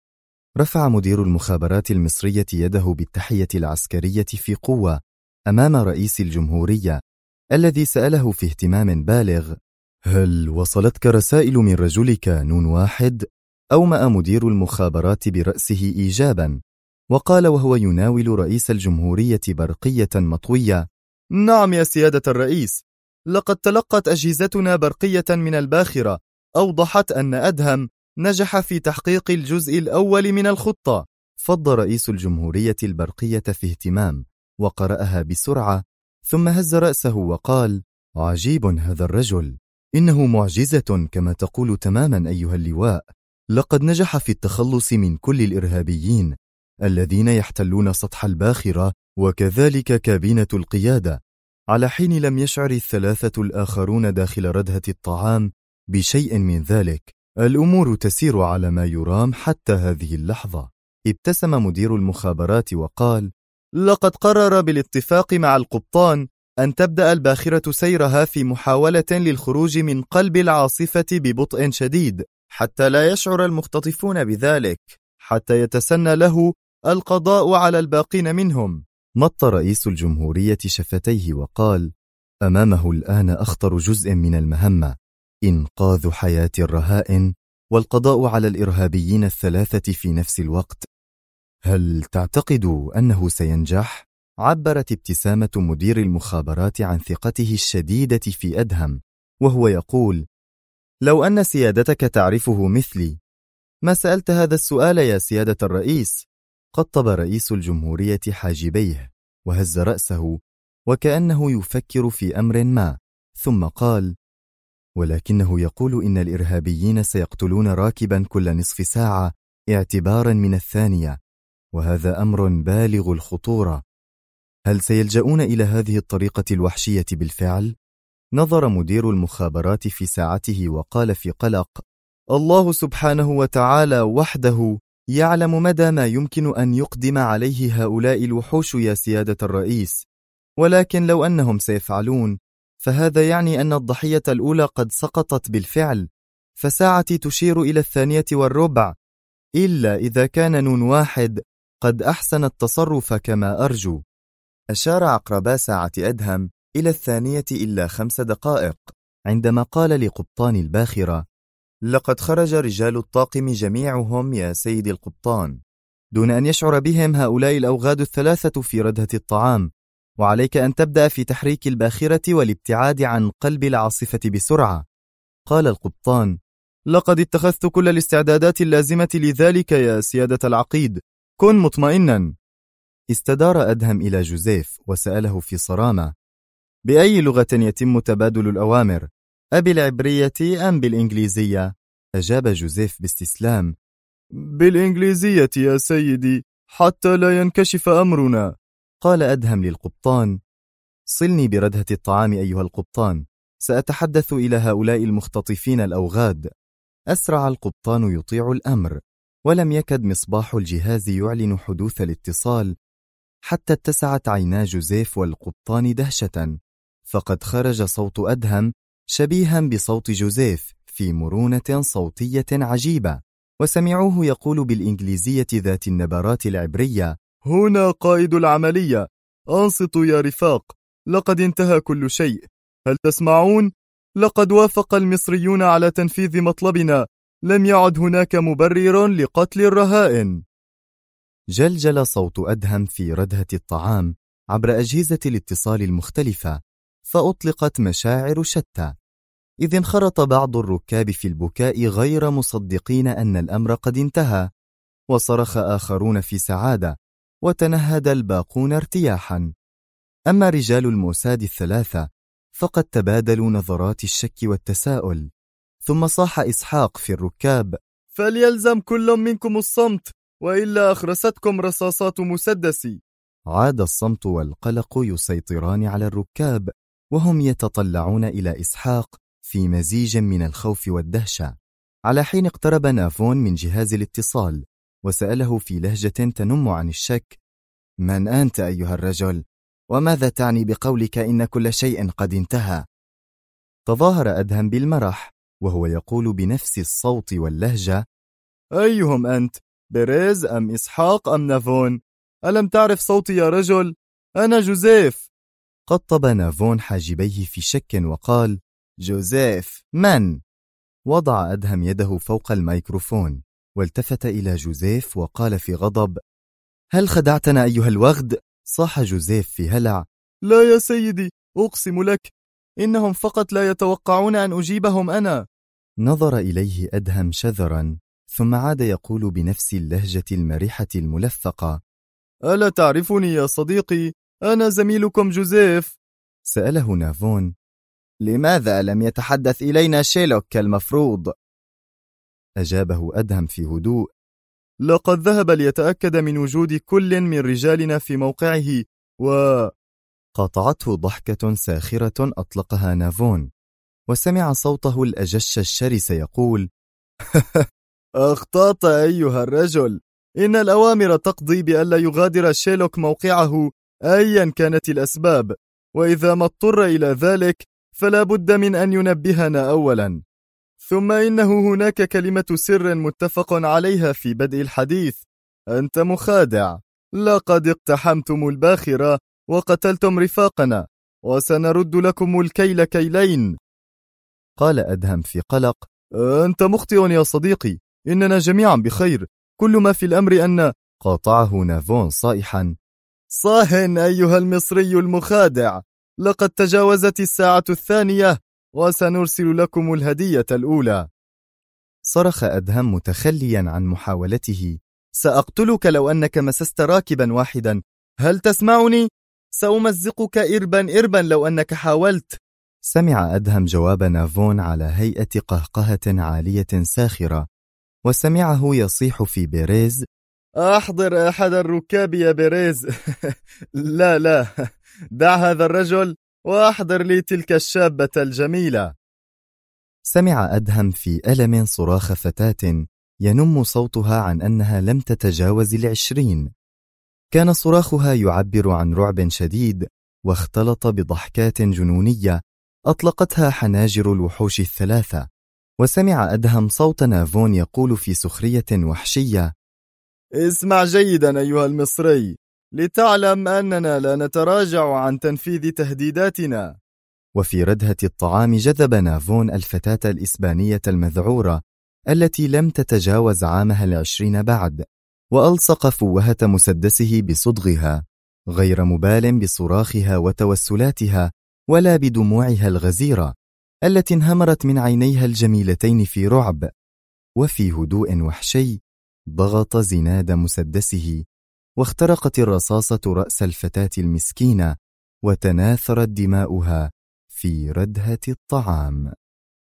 رفع مدير المخابرات المصرية يده بالتحية العسكرية في قوة أمام رئيس الجمهورية، الذي سأله في اهتمام بالغ: هل وصلتك رسائل من رجلك نون واحد؟ أومأ مدير المخابرات برأسه إيجابا، وقال وهو يناول رئيس الجمهورية برقية مطوية: نعم يا سيادة الرئيس، لقد تلقت أجهزتنا برقية من الباخرة أوضحت أن أدهم نجح في تحقيق الجزء الأول من الخطة. فض رئيس الجمهورية البرقية في اهتمام وقرأها بسرعة، ثم هز رأسه وقال: عجيب هذا الرجل، إنه معجزة كما تقول تماما أيها اللواء. لقد نجح في التخلص من كل الإرهابيين الذين يحتلون سطح الباخرة وكذلك كابينة القيادة، على حين لم يشعر الثلاثة الآخرون داخل ردهة الطعام بشيء من ذلك. الأمور تسير على ما يرام حتى هذه اللحظة. ابتسم مدير المخابرات وقال: لقد قرر بالاتفاق مع القبطان أن تبدأ الباخرة سيرها في محاولة للخروج من قلب العاصفة ببطء شديد، حتى لا يشعر المختطفون بذلك، حتى يتسنى له القضاء على الباقين منهم. مط رئيس الجمهورية شفتيه وقال: أمامه الآن أخطر جزء من المهمة، إنقاذ حياة الرهائن والقضاء على الإرهابيين الثلاثة في نفس الوقت. هل تعتقد أنه سينجح؟ عبرت ابتسامة مدير المخابرات عن ثقته الشديدة في أدهم وهو يقول: لو أن سيادتك تعرفه مثلي ما سألت هذا السؤال يا سيادة الرئيس. قطب رئيس الجمهورية حاجبيه وهز رأسه وكأنه يفكر في أمر ما، ثم قال: ولكنه يقول إن الإرهابيين سيقتلون راكبا كل نصف ساعة اعتبارا من الثانية، وهذا أمر بالغ الخطورة. هل سيلجؤون إلى هذه الطريقة الوحشية بالفعل؟ نظر مدير المخابرات في ساعته وقال في قلق: الله سبحانه وتعالى وحده يعلم مدى ما يمكن أن يقدم عليه هؤلاء الوحوش يا سيادة الرئيس، ولكن لو أنهم سيفعلون فهذا يعني أن الضحية الأولى قد سقطت بالفعل، فساعتي تشير إلى الثانية والربع، إلا إذا كان نون واحد قد أحسن التصرف كما أرجو. أشار عقربا ساعة أدهم إلى الثانية إلا 5 دقائق، عندما قال لقبطان الباخرة: لقد خرج رجال الطاقم جميعهم يا سيد القبطان، دون أن يشعر بهم هؤلاء الأوغاد الثلاثة في ردهة الطعام، وعليك أن تبدأ في تحريك الباخرة والابتعاد عن قلب العاصفة بسرعة. قال القبطان: لقد اتخذت كل الاستعدادات اللازمة لذلك يا سيادة العقيد، كن مطمئنا. استدار أدهم إلى جوزيف وسأله في صرامة: بأي لغة يتم تبادل الأوامر؟ أبالعبرية أم بالإنجليزية؟ أجاب جوزيف باستسلام: بالإنجليزية يا سيدي، حتى لا ينكشف أمرنا. قال أدهم للقبطان: صلني بردهة الطعام أيها القبطان، سأتحدث إلى هؤلاء المختطفين الأوغاد. أسرع القبطان يطيع الأمر، ولم يكد مصباح الجهاز يعلن حدوث الاتصال حتى اتسعت عينا جوزيف والقبطان دهشة، فقد خرج صوت أدهم شبيها بصوت جوزيف في مرونة صوتية عجيبة، وسمعوه يقول بالإنجليزية ذات النبرات العبرية هنا قائد العملية. أنصتوا يا رفاق، لقد انتهى كل شيء. هل تسمعون؟ لقد وافق المصريون على تنفيذ مطلبنا. لم يعد هناك مبرر لقتل الرهائن. جلجل صوت أدهم في ردهة الطعام عبر أجهزة الاتصال المختلفة، فأطلقت مشاعر شتى، إذ انخرط بعض الركاب في البكاء غير مصدقين أن الأمر قد انتهى، وصرخ آخرون في سعادة، وتنهد الباقون ارتياحا. أما رجال الموساد الثلاثة فقد تبادلوا نظرات الشك والتساؤل، ثم صاح إسحاق في الركاب: فليلزم كل منكم الصمت، وإلا أخرستكم رصاصات مسدسي. عاد الصمت والقلق يسيطران على الركاب، وهم يتطلعون إلى إسحاق في مزيج من الخوف والدهشة، على حين اقترب نافون من جهاز الاتصال وسأله في لهجة تنم عن الشك: من أنت أيها الرجل؟ وماذا تعني بقولك إن كل شيء قد انتهى؟ تظاهر أدهم بالمرح وهو يقول بنفس الصوت واللهجة: أيهم أنت؟ بيريز أم إسحاق أم نافون؟ ألم تعرف صوتي يا رجل؟ أنا جوزيف. قطب نافون حاجبيه في شك وقال: جوزيف من؟ وضع أدهم يده فوق الميكروفون والتفت إلى جوزيف وقال في غضب: هل خدعتنا أيها الوغد؟ صاح جوزيف في هلع: لا يا سيدي، أقسم لك إنهم فقط لا يتوقعون أن أجيبهم أنا. نظر إليه أدهم شذرا، ثم عاد يقول بنفس اللهجة المرحة الملفقة: ألا تعرفني يا صديقي؟ أنا زميلكم جوزيف. سأله نافون: لماذا لم يتحدث إلينا شيلوك كالمفروض؟ أجابه أدهم في هدوء: لقد ذهب ليتأكد من وجود كل من رجالنا في موقعه قاطعته ضحكة ساخرة أطلقها نافون، وسمع صوته الأجش الشرس يقول: أخطأت أيها الرجل. إن الأوامر تقضي بألا يغادر شيلوك موقعه أيا كانت الأسباب، وإذا ما اضطر إلى ذلك فلا بد من أن ينبهنا أولا. ثم إنه هناك كلمة سر متفق عليها في بدء الحديث. أنت مخادع. لقد اقتحمتم الباخرة وقتلتم رفاقنا، وسنرد لكم الكيل كيلين. قال أدهم في قلق: أنت مخطئ يا صديقي، إننا جميعا بخير. كل ما في الأمر أن... قاطعه نافون صائحا: صاهن أيها المصري المخادع، لقد تجاوزت الساعة 2 وسنرسل لكم الهدية الأولى. صرخ أدهم متخليا عن محاولته: سأقتلك لو أنك مسست راكبا واحدا. هل تسمعني؟ سأمزقك إربا لو أنك حاولت. سمع أدهم جواب نافون على هيئة قهقهة عالية ساخرة، وسمعه يصيح في بيريز: أحضر أحد الركاب يا بيريز. لا، دع هذا الرجل وأحضر لي تلك الشابة الجميلة. سمع أدهم في ألم صراخ فتاة ينم صوتها عن أنها لم تتجاوز 20. كان صراخها يعبر عن رعب شديد، واختلط بضحكات جنونية أطلقتها حناجر الوحوش الثلاثة. وسمع أدهم صوت نافون يقول في سخرية وحشية: اسمع جيدا أيها المصري، لتعلم أننا لا نتراجع عن تنفيذ تهديداتنا. وفي ردهة الطعام جذب نافون الفتاة الإسبانية المذعورة التي لم تتجاوز عامها 20 بعد، وألصق فوهة مسدسه بصدغها، غير مبال بصراخها وتوسلاتها ولا بدموعها الغزيرة التي انهمرت من عينيها الجميلتين في رعب. وفي هدوء وحشي ضغط زناد مسدسه، واخترقت الرصاصة رأس الفتاة المسكينة، وتناثرت دماؤها في ردهة الطعام.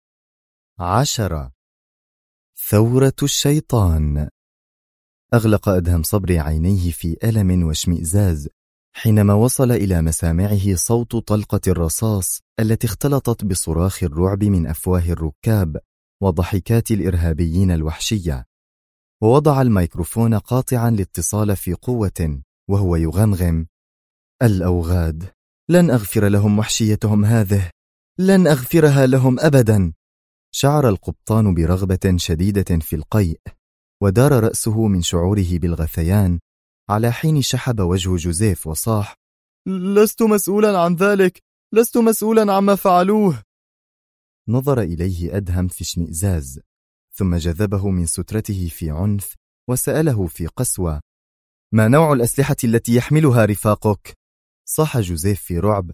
10. ثورة الشيطان. أغلق أدهم صبري عينيه في ألم واشمئزاز حينما وصل إلى مسامعه صوت طلقة الرصاص التي اختلطت بصراخ الرعب من أفواه الركاب وضحكات الإرهابيين الوحشية، ووضع الميكروفون قاطعا الاتصال في قوة وهو يغمغم: الأوغاد، لن أغفر لهم وحشيتهم هذه، لن أغفرها لهم أبدا. شعر القبطان برغبة شديدة في القيء، ودار رأسه من شعوره بالغثيان على حين شحب وجه جوزيف وصاح: لست مسؤولا عن ذلك، لست مسؤولا عما فعلوه. نظر إليه أدهم في اشمئزاز، ثم جذبه من سترته في عنف وسأله في قسوة: ما نوع الأسلحة التي يحملها رفاقك؟ صاح جوزيف في رعب: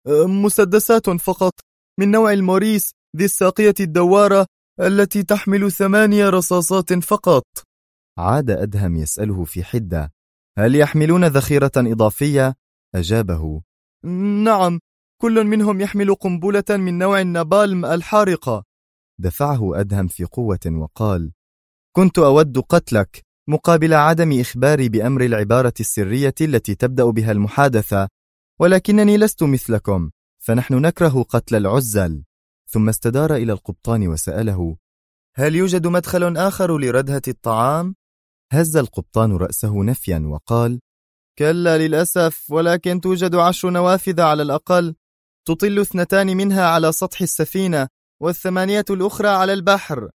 مسدسات فقط، من نوع الموريس ذي الساقية الدوارة التي تحمل 8 رصاصات فقط. عاد أدهم يسأله في حدة: هل يحملون ذخيرة إضافية؟ أجابه: نعم، كل منهم يحمل قنبلة من نوع النابالم الحارقة. دفعه أدهم في قوة وقال: كنت أود قتلك مقابل عدم إخباري بأمر العبارة السرية التي تبدأ بها المحادثة، ولكنني لست مثلكم، فنحن نكره قتل العزل. ثم استدار إلى القبطان وسأله: هل يوجد مدخل آخر لردهة الطعام؟ هز القبطان رأسه نفيا وقال: كلا للأسف، ولكن توجد 10 نوافذ على الأقل، تطل 2 منها على سطح السفينة و8 الأخرى على البحر.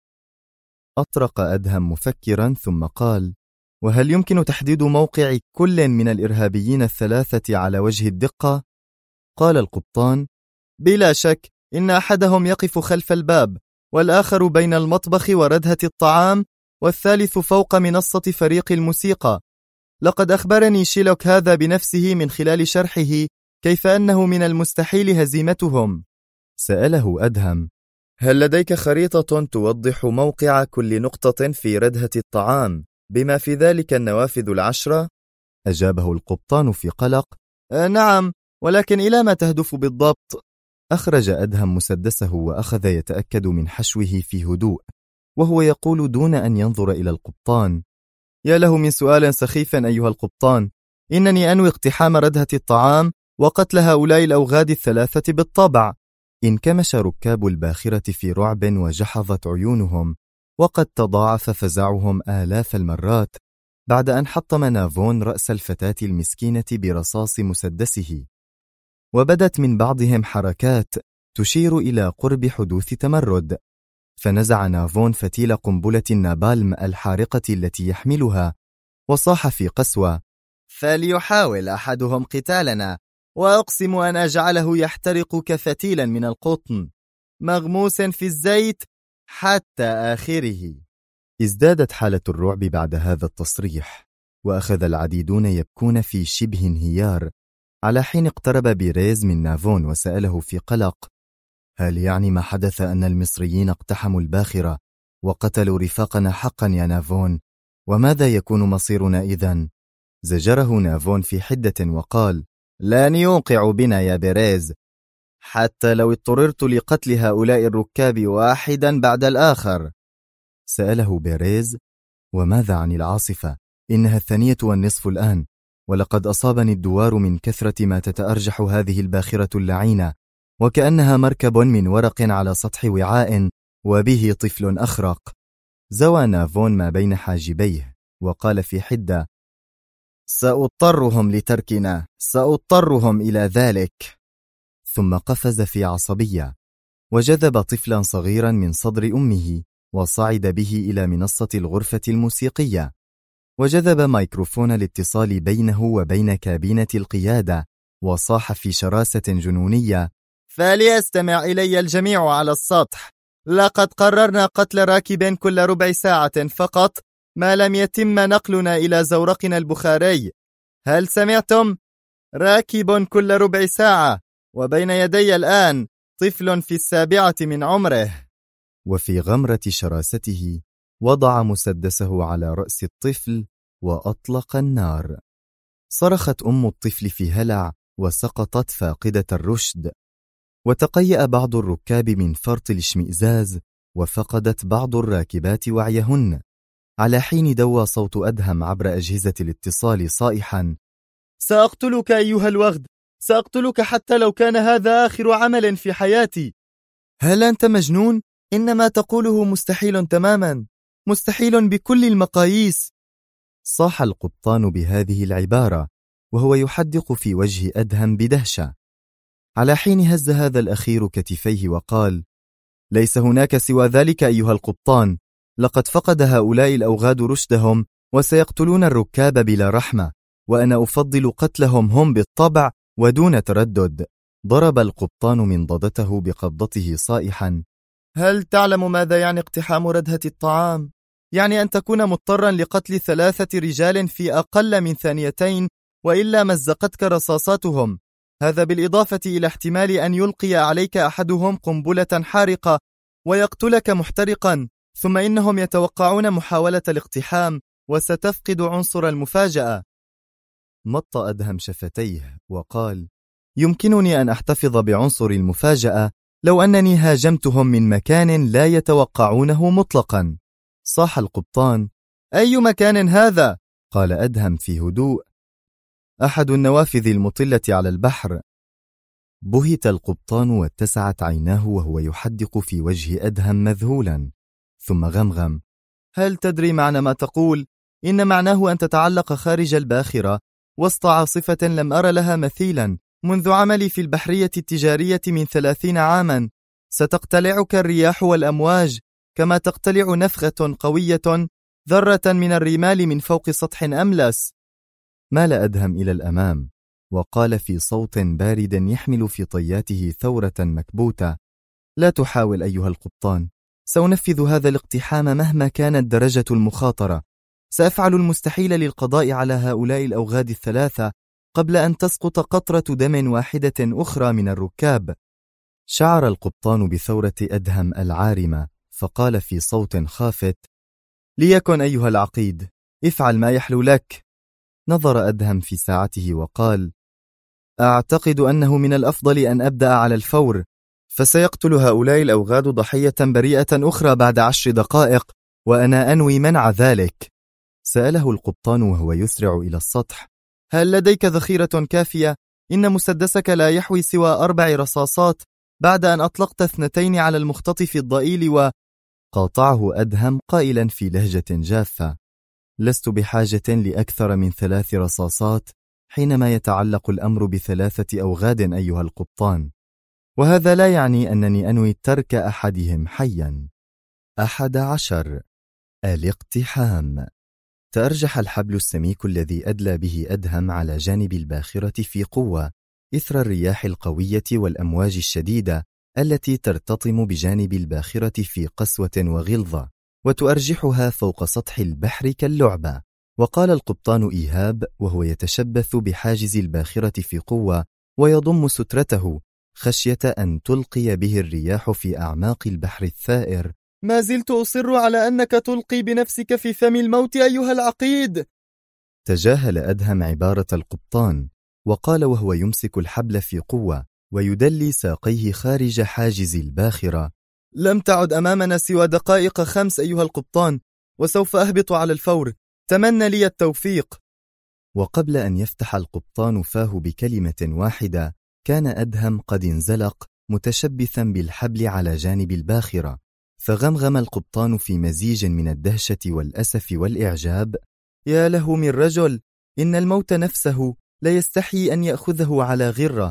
أطرق أدهم مفكرا ثم قال: وهل يمكن تحديد موقع كل من الإرهابيين 3 على وجه الدقة؟ قال القبطان: بلا شك، إن أحدهم يقف خلف الباب، والآخر بين المطبخ وردهة الطعام، والثالث فوق منصة فريق الموسيقى. لقد أخبرني شيلوك هذا بنفسه من خلال شرحه كيف أنه من المستحيل هزيمتهم. سأله أدهم: هل لديك خريطة توضح موقع كل نقطة في ردهة الطعام بما في ذلك النوافذ 10؟ أجابه القبطان في قلق: نعم، ولكن إلى ما تهدف بالضبط؟ أخرج أدهم مسدسه وأخذ يتأكد من حشوه في هدوء، وهو يقول دون أن ينظر إلى القبطان: يا له من سؤال سخيف أيها القبطان، إنني أنوي اقتحام ردهة الطعام وقتل هؤلاء الأوغاد 3 بالطبع. انكمش ركاب الباخرة في رعب وجحظت عيونهم، وقد تضاعف فزعهم آلاف المرات بعد أن حطم نافون رأس الفتاة المسكينة برصاص مسدسه، وبدت من بعضهم حركات تشير إلى قرب حدوث تمرد، فنزع نافون فتيل قنبلة النابالم الحارقة التي يحملها وصاح في قسوة: فليحاول أحدهم قتالنا، وأقسم أن أجعله يحترق كفتيلا من القطن مغموس في الزيت حتى آخره. ازدادت حالة الرعب بعد هذا التصريح، وأخذ العديدون يبكون في شبه انهيار، على حين اقترب بيريز من نافون وسأله في قلق: هل يعني ما حدث أن المصريين اقتحموا الباخرة وقتلوا رفاقنا حقا يا نافون؟ وماذا يكون مصيرنا إذن؟ زجره نافون في حدة وقال: لن يوقعوا بنا يا بيريز، حتى لو اضطررت لقتل هؤلاء الركاب واحدا بعد الآخر. سأله بيريز: وماذا عن العاصفة؟ إنها 2:30 الآن، ولقد أصابني الدوار من كثرة ما تتأرجح هذه الباخرة اللعينة، وكأنها مركب من ورق على سطح وعاء وبه طفل أخرق. زوى نافون ما بين حاجبيه وقال في حدة: سأضطرهم لتركنا، سأضطرهم إلى ذلك. ثم قفز في عصبية، وجذب طفلا صغيرا من صدر أمه وصعد به إلى منصة الغرفة الموسيقية، وجذب ميكروفون الاتصال بينه وبين كابينة القيادة، وصاح في شراسة جنونية: فليستمع إلي الجميع على السطح، لقد قررنا قتل راكب كل ربع ساعة فقط ما لم يتم نقلنا إلى زورقنا البخاري. هل سمعتم؟ راكب كل ربع ساعة، وبين يدي الآن طفل في 7 من عمره. وفي غمرة شراسته وضع مسدسه على رأس الطفل وأطلق النار. صرخت أم الطفل في هلع وسقطت فاقدة الرشد، وتقيأ بعض الركاب من فرط الاشمئزاز، وفقدت بعض الراكبات وعيهن، على حين دوى صوت أدهم عبر أجهزة الاتصال صائحا: سأقتلك أيها الوغد، سأقتلك حتى لو كان هذا آخر عمل في حياتي. هل أنت مجنون؟ إن ما تقوله مستحيل تماما، مستحيل بكل المقاييس. صاح القبطان بهذه العبارة وهو يحدق في وجه أدهم بدهشة، على حين هز هذا الأخير كتفيه وقال: ليس هناك سوى ذلك أيها القبطان، لقد فقد هؤلاء الأوغاد رشدهم وسيقتلون الركاب بلا رحمة، وأنا أفضل قتلهم هم بالطبع ودون تردد. ضرب القبطان منضدته بقبضته صائحا: هل تعلم ماذا يعني اقتحام ردهة الطعام؟ يعني أن تكون مضطرا لقتل 3 رجال في أقل من 2 وإلا مزقتك رصاصاتهم. هذا بالإضافة إلى احتمال أن يلقي عليك أحدهم قنبلة حارقة ويقتلك محترقا، ثم إنهم يتوقعون محاولة الاقتحام وستفقد عنصر المفاجأة. مط أدهم شفتيه وقال: يمكنني أن أحتفظ بعنصر المفاجأة لو أنني هاجمتهم من مكان لا يتوقعونه مطلقا. صاح القبطان: أي مكان هذا؟ قال أدهم في هدوء: أحد النوافذ المطلة على البحر. بهت القبطان واتسعت عيناه وهو يحدق في وجه أدهم مذهولا، ثم غمغم: هل تدري معنى ما تقول؟ إن معناه أن تتعلق خارج الباخرة وسط عاصفة لم أر لها مثيلا منذ عملي في البحرية التجارية من 30 عاما. ستقتلعك الرياح والأمواج كما تقتلع نفخة قوية ذرة من الرمال من فوق سطح أملس. مال أدهم إلى الأمام وقال في صوت بارد يحمل في طياته ثورة مكبوتة: لا تحاول أيها القبطان، سأنفذ هذا الاقتحام مهما كانت درجة المخاطرة. سأفعل المستحيل للقضاء على هؤلاء الأوغاد 3 قبل أن تسقط قطرة دم واحدة أخرى من الركاب. شعر القبطان بثورة أدهم العارمة فقال في صوت خافت: ليكن أيها العقيد، افعل ما يحلو لك. نظر أدهم في ساعته وقال: أعتقد أنه من الأفضل أن أبدأ على الفور، فسيقتل هؤلاء الأوغاد ضحية بريئة أخرى بعد 10 دقائق، وأنا أنوي منع ذلك. سأله القبطان وهو يسرع إلى السطح: هل لديك ذخيرة كافية؟ إن مسدسك لا يحوي سوى 4 رصاصات بعد أن أطلقت 2 على المختطف الضئيل. قاطعه أدهم قائلا في لهجة جافة: لست بحاجة لأكثر من 3 رصاصات حينما يتعلق الأمر ب3 أوغاد أيها القبطان، وهذا لا يعني أنني أنوي ترك أحدهم حيا. 11. الاقتحام. تأرجح الحبل السميك الذي أدلى به أدهم على جانب الباخرة في قوة إثر الرياح القوية والأمواج الشديدة التي ترتطم بجانب الباخرة في قسوة وغلظة وتؤرجحها فوق سطح البحر كاللعبة. وقال القبطان إيهاب وهو يتشبث بحاجز الباخرة في قوة ويضم سترته خشية أن تلقي به الرياح في أعماق البحر الثائر: ما زلت أصر على أنك تلقي بنفسك في فم الموت أيها العقيد. تجاهل أدهم عبارة القبطان وقال وهو يمسك الحبل في قوة ويدلي ساقيه خارج حاجز الباخرة: لم تعد أمامنا سوى دقائق 5 أيها القبطان، وسوف أهبط على الفور. تمنى لي التوفيق. وقبل أن يفتح القبطان فاه بكلمة واحدة كان أدهم قد انزلق متشبثا بالحبل على جانب الباخرة، فغمغم القبطان في مزيج من الدهشة والأسف والإعجاب: يا له من رجل، إن الموت نفسه لا يستحي أن يأخذه على غرة.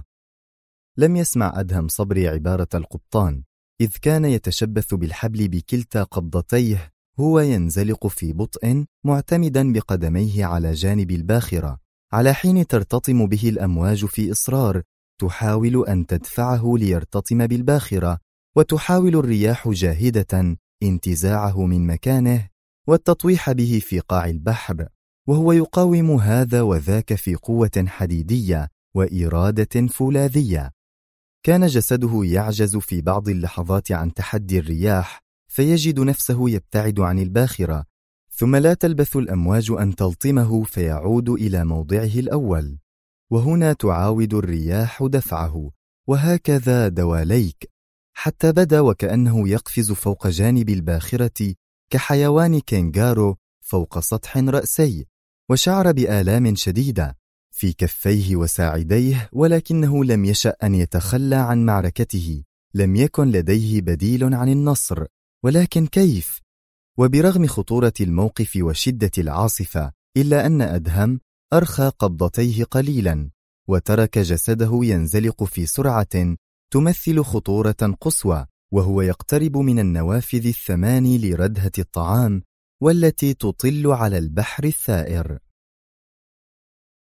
لم يسمع أدهم صبري عبارة القبطان، إذ كان يتشبث بالحبل بكلتا قبضتيه هو ينزلق في بطء معتمدا بقدميه على جانب الباخرة، على حين ترتطم به الأمواج في إصرار تحاول أن تدفعه ليرتطم بالباخرة، وتحاول الرياح جاهدة انتزاعه من مكانه والتطويح به في قاع البحر، وهو يقاوم هذا وذاك في قوة حديدية وإرادة فولاذية. كان جسده يعجز في بعض اللحظات عن تحدي الرياح، فيجد نفسه يبتعد عن الباخرة، ثم لا تلبث الأمواج أن تلطمه فيعود إلى موضعه الأول، وهنا تعاود الرياح دفعه، وهكذا دواليك، حتى بدا وكأنه يقفز فوق جانب الباخرة كحيوان كنغارو فوق سطح رأسي، وشعر بآلام شديدة في كفيه وساعديه، ولكنه لم يشأ أن يتخلى عن معركته. لم يكن لديه بديل عن النصر، ولكن كيف؟ وبرغم خطورة الموقف وشدة العاصفة، إلا أن أدهم أرخى قبضتيه قليلا وترك جسده ينزلق في سرعة تمثل خطورة قصوى، وهو يقترب من النوافذ 8 لردهة الطعام والتي تطل على البحر الثائر.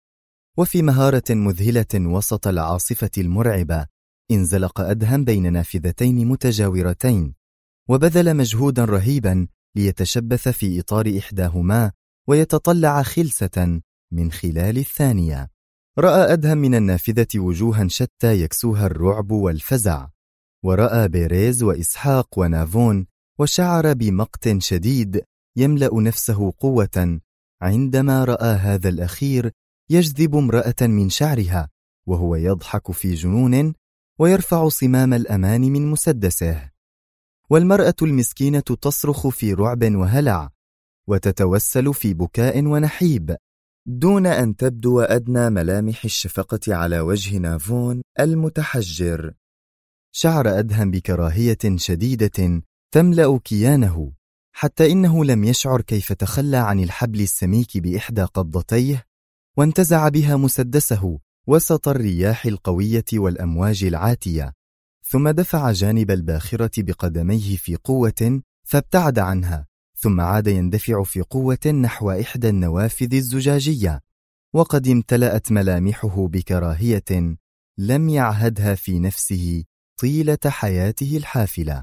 وفي مهارة مذهلة وسط العاصفة المرعبة انزلق أدهم بين نافذتين متجاورتين، وبذل مجهودا رهيبا ليتشبث في إطار إحداهما ويتطلع خلسة من خلال الثانية. رأى أدهم من النافذة وجوها شتى يكسوها الرعب والفزع، ورأى بيريز وإسحاق ونافون، وشعر بمقت شديد يملأ نفسه قوة عندما رأى هذا الأخير يجذب امرأة من شعرها وهو يضحك في جنون ويرفع صمام الأمان من مسدسه، والمرأة المسكينة تصرخ في رعب وهلع وتتوسل في بكاء ونحيب دون أن تبدو أدنى ملامح الشفقة على وجه نافون المتحجر. شعر أدهم بكراهية شديدة تملأ كيانه، حتى إنه لم يشعر كيف تخلى عن الحبل السميك بإحدى قبضتيه وانتزع بها مسدسه وسط الرياح القوية والأمواج العاتية، ثم دفع جانب الباخرة بقدميه في قوة فابتعد عنها، ثم عاد يندفع في قوة نحو إحدى النوافذ الزجاجية، وقد امتلأت ملامحه بكراهية لم يعهدها في نفسه طيلة حياته الحافلة.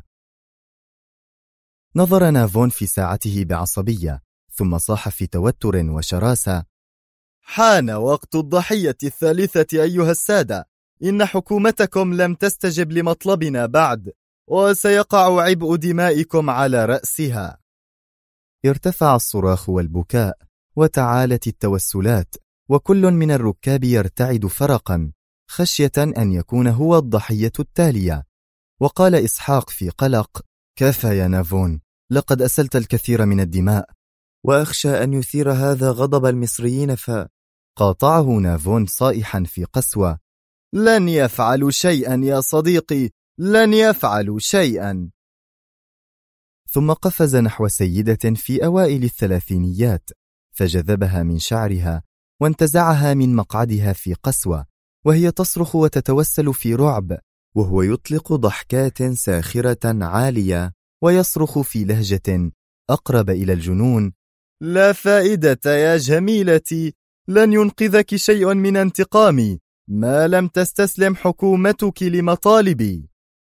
نظر نافون في ساعته بعصبية، ثم صاح في توتر وشراسة: حان وقت الضحية الثالثة أيها السادة، إن حكومتكم لم تستجب لمطلبنا بعد، وسيقع عبء دمائكم على رأسها. ارتفع الصراخ والبكاء، وتعالت التوسلات، وكل من الركاب يرتعد فرقا خشية أن يكون هو الضحية التالية. وقال إسحاق في قلق: كفى يا نافون، لقد أسلت الكثير من الدماء، وأخشى أن يثير هذا غضب المصريين. قاطعه نافون صائحا في قسوة: لن يفعلوا شيئا يا صديقي، لن يفعلوا شيئا. ثم قفز نحو سيدة في أوائل الثلاثينيات، فجذبها من شعرها وانتزعها من مقعدها في قسوة، وهي تصرخ وتتوسل في رعب، وهو يطلق ضحكات ساخرة عالية ويصرخ في لهجة أقرب إلى الجنون: لا فائدة يا جميلتي، لن ينقذك شيء من انتقامي ما لم تستسلم حكومتك لمطالبي.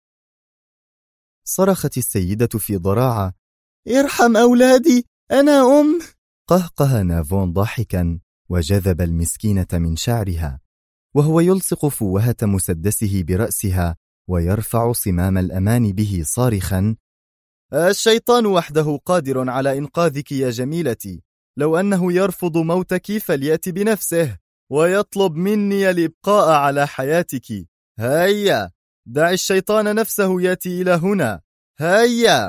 صرخت السيدة في ضراعة: ارحم أولادي، أنا أم. قهقه نافون ضاحكا وجذب المسكينة من شعرها، وهو يلصق فوهة مسدسه برأسها ويرفع صمام الأمان به صارخا: الشيطان وحده قادر على إنقاذك يا جميلتي، لو أنه يرفض موتك فليأتي بنفسه ويطلب مني الإبقاء على حياتك. هيا، دع الشيطان نفسه يأتي إلى هنا، هيا.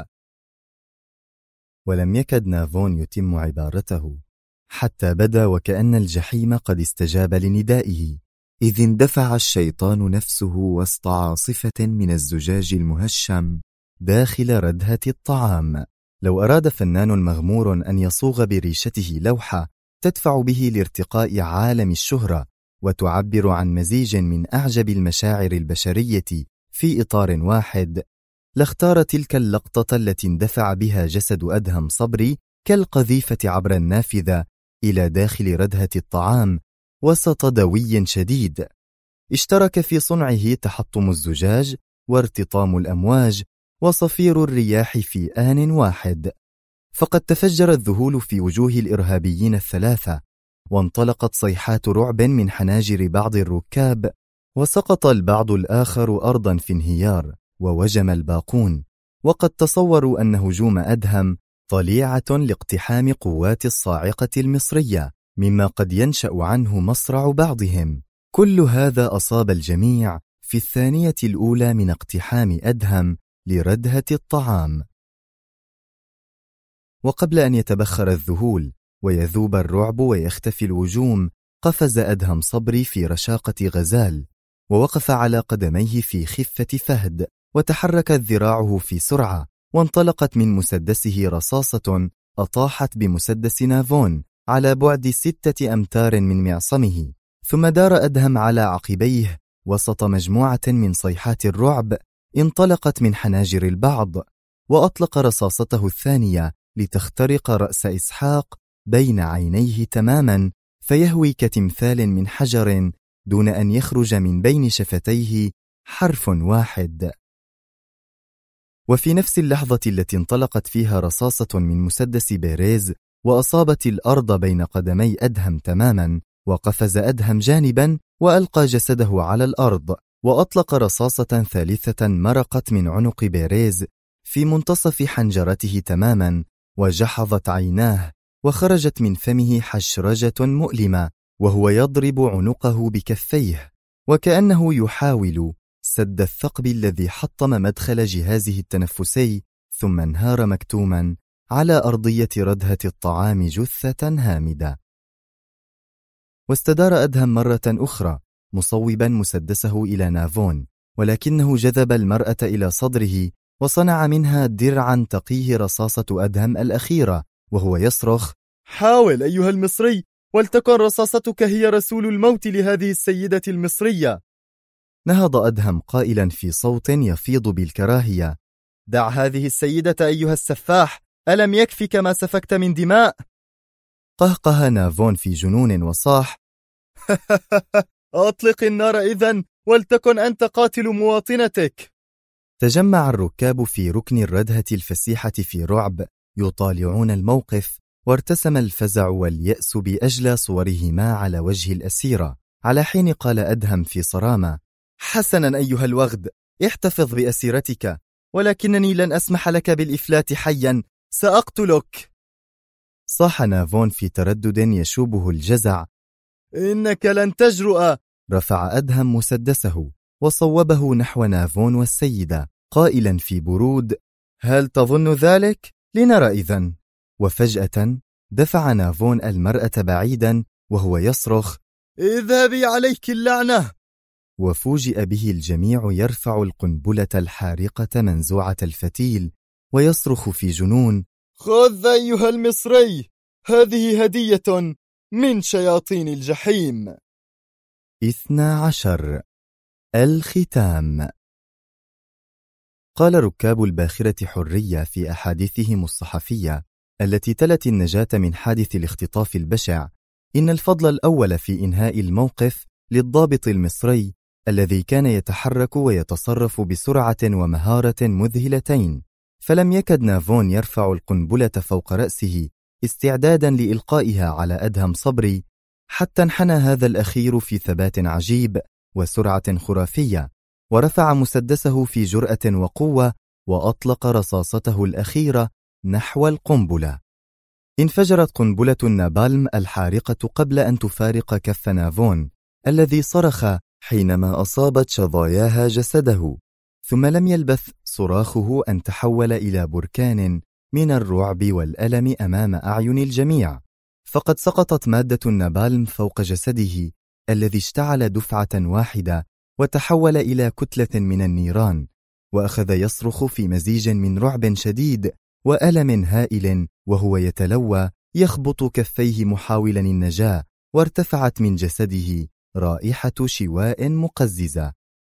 ولم يكد نافون يتم عبارته حتى بدا وكأن الجحيم قد استجاب لندائه، إذ اندفع الشيطان نفسه وسط عاصفة من الزجاج المهشم داخل ردهة الطعام. لو أراد فنان مغمور أن يصوغ بريشته لوحة تدفع به لارتقاء عالم الشهرة وتعبر عن مزيج من أعجب المشاعر البشرية في إطار واحد، لاختار تلك اللقطة التي اندفع بها جسد أدهم صبري كالقذيفة عبر النافذة إلى داخل ردهة الطعام وسط دوي شديد. اشترك في صنعه تحطم الزجاج وارتطام الأمواج وصفير الرياح في آن واحد، فقد تفجر الذهول في وجوه الإرهابيين الثلاثة، وانطلقت صيحات رعب من حناجر بعض الركاب، وسقط البعض الآخر أرضا في انهيار، ووجم الباقون، وقد تصوروا أن هجوم أدهم طليعة لاقتحام قوات الصاعقة المصرية، مما قد ينشأ عنه مصرع بعضهم. كل هذا أصاب الجميع في الثانية الأولى من اقتحام أدهم لردهة الطعام. وقبل أن يتبخر الذهول ويذوب الرعب ويختفي الوجوم، قفز أدهم صبري في رشاقة غزال، ووقف على قدميه في خفة فهد، وتحركت ذراعه في سرعة، وانطلقت من مسدسه رصاصة أطاحت بمسدس نافون على بعد 6 أمتار من معصمه، ثم دار أدهم على عقبيه وسط مجموعة من صيحات الرعب انطلقت من حناجر البعض، وأطلق رصاصته الثانية لتخترق رأس إسحاق بين عينيه تماما فيهوي كتمثال من حجر دون أن يخرج من بين شفتيه حرف واحد. وفي نفس اللحظة التي انطلقت فيها رصاصة من مسدس بيريز وأصابت الأرض بين قدمي أدهم تماما، وقفز أدهم جانبا وألقى جسده على الأرض، وأطلق رصاصة ثالثة مرقت من عنق بيريز في منتصف حنجرته تماما، وجحظت عيناه، وخرجت من فمه حشرجة مؤلمة وهو يضرب عنقه بكفيه، وكأنه يحاول سد الثقب الذي حطم مدخل جهازه التنفسي، ثم انهار مكتوما على أرضية ردهة الطعام جثة هامدة. واستدار أدهم مرة أخرى مصوبا مسدسه إلى نافون، ولكنه جذب المرأة إلى صدره وصنع منها درعا تقيه رصاصة أدهم الأخيرة، وهو يصرخ: حاول أيها المصري، ولتكن رصاصتك هي رسول الموت لهذه السيدة المصرية. نهض أدهم قائلا في صوت يفيض بالكراهية: دع هذه السيدة أيها السفاح، ألم يكفك ما سفكت من دماء؟ قهقه نافون في جنون وصاح: أطلق النار إذن، ولتكن أنت قاتل مواطنتك. تجمع الركاب في ركن الردهة الفسيحة في رعب يطالعون الموقف، وارتسم الفزع واليأس بأجلى صورهما على وجه الأسيرة، على حين قال أدهم في صرامة: حسنا أيها الوغد، احتفظ بأسيرتك، ولكنني لن أسمح لك بالإفلات حيا، سأقتلك. صاح نافون في تردد يشوبه الجزع: إنك لن تجرؤ. رفع أدهم مسدسه وصوبه نحو نافون والسيدة، قائلا في برود: هل تظن ذلك؟ لنرى إذن. وفجأة دفع نافون المرأة بعيدا وهو يصرخ: اذهبي عليك اللعنة. وفوجئ به الجميع يرفع القنبلة الحارقة منزوعة الفتيل ويصرخ في جنون: خذ أيها المصري، هذه هدية من شياطين الجحيم. 12. الختام. قال ركاب الباخرة حرية في أحاديثهم الصحفية التي تلت النجاة من حادث الاختطاف البشع إن الفضل الأول في إنهاء الموقف للضابط المصري الذي كان يتحرك ويتصرف بسرعة ومهارة مذهلتين، فلم يكد نافون يرفع القنبلة فوق رأسه استعدادا لإلقائها على أدهم صبري، حتى انحنى هذا الأخير في ثبات عجيب وسرعة خرافية، ورفع مسدسه في جرأة وقوة، وأطلق رصاصته الأخيرة نحو القنبلة. انفجرت قنبلة النابالم الحارقة قبل أن تفارق كف نافون الذي صرخ حينما أصابت شظاياها جسده، ثم لم يلبث صراخه أن تحول إلى بركان من الرعب والألم أمام أعين الجميع، فقد سقطت مادة النابالم فوق جسده الذي اشتعل دفعة واحدة وتحول إلى كتلة من النيران، وأخذ يصرخ في مزيج من رعب شديد وألم هائل وهو يتلوى يخبط كفيه محاولا النجاة، وارتفعت من جسده رائحة شواء مقززة.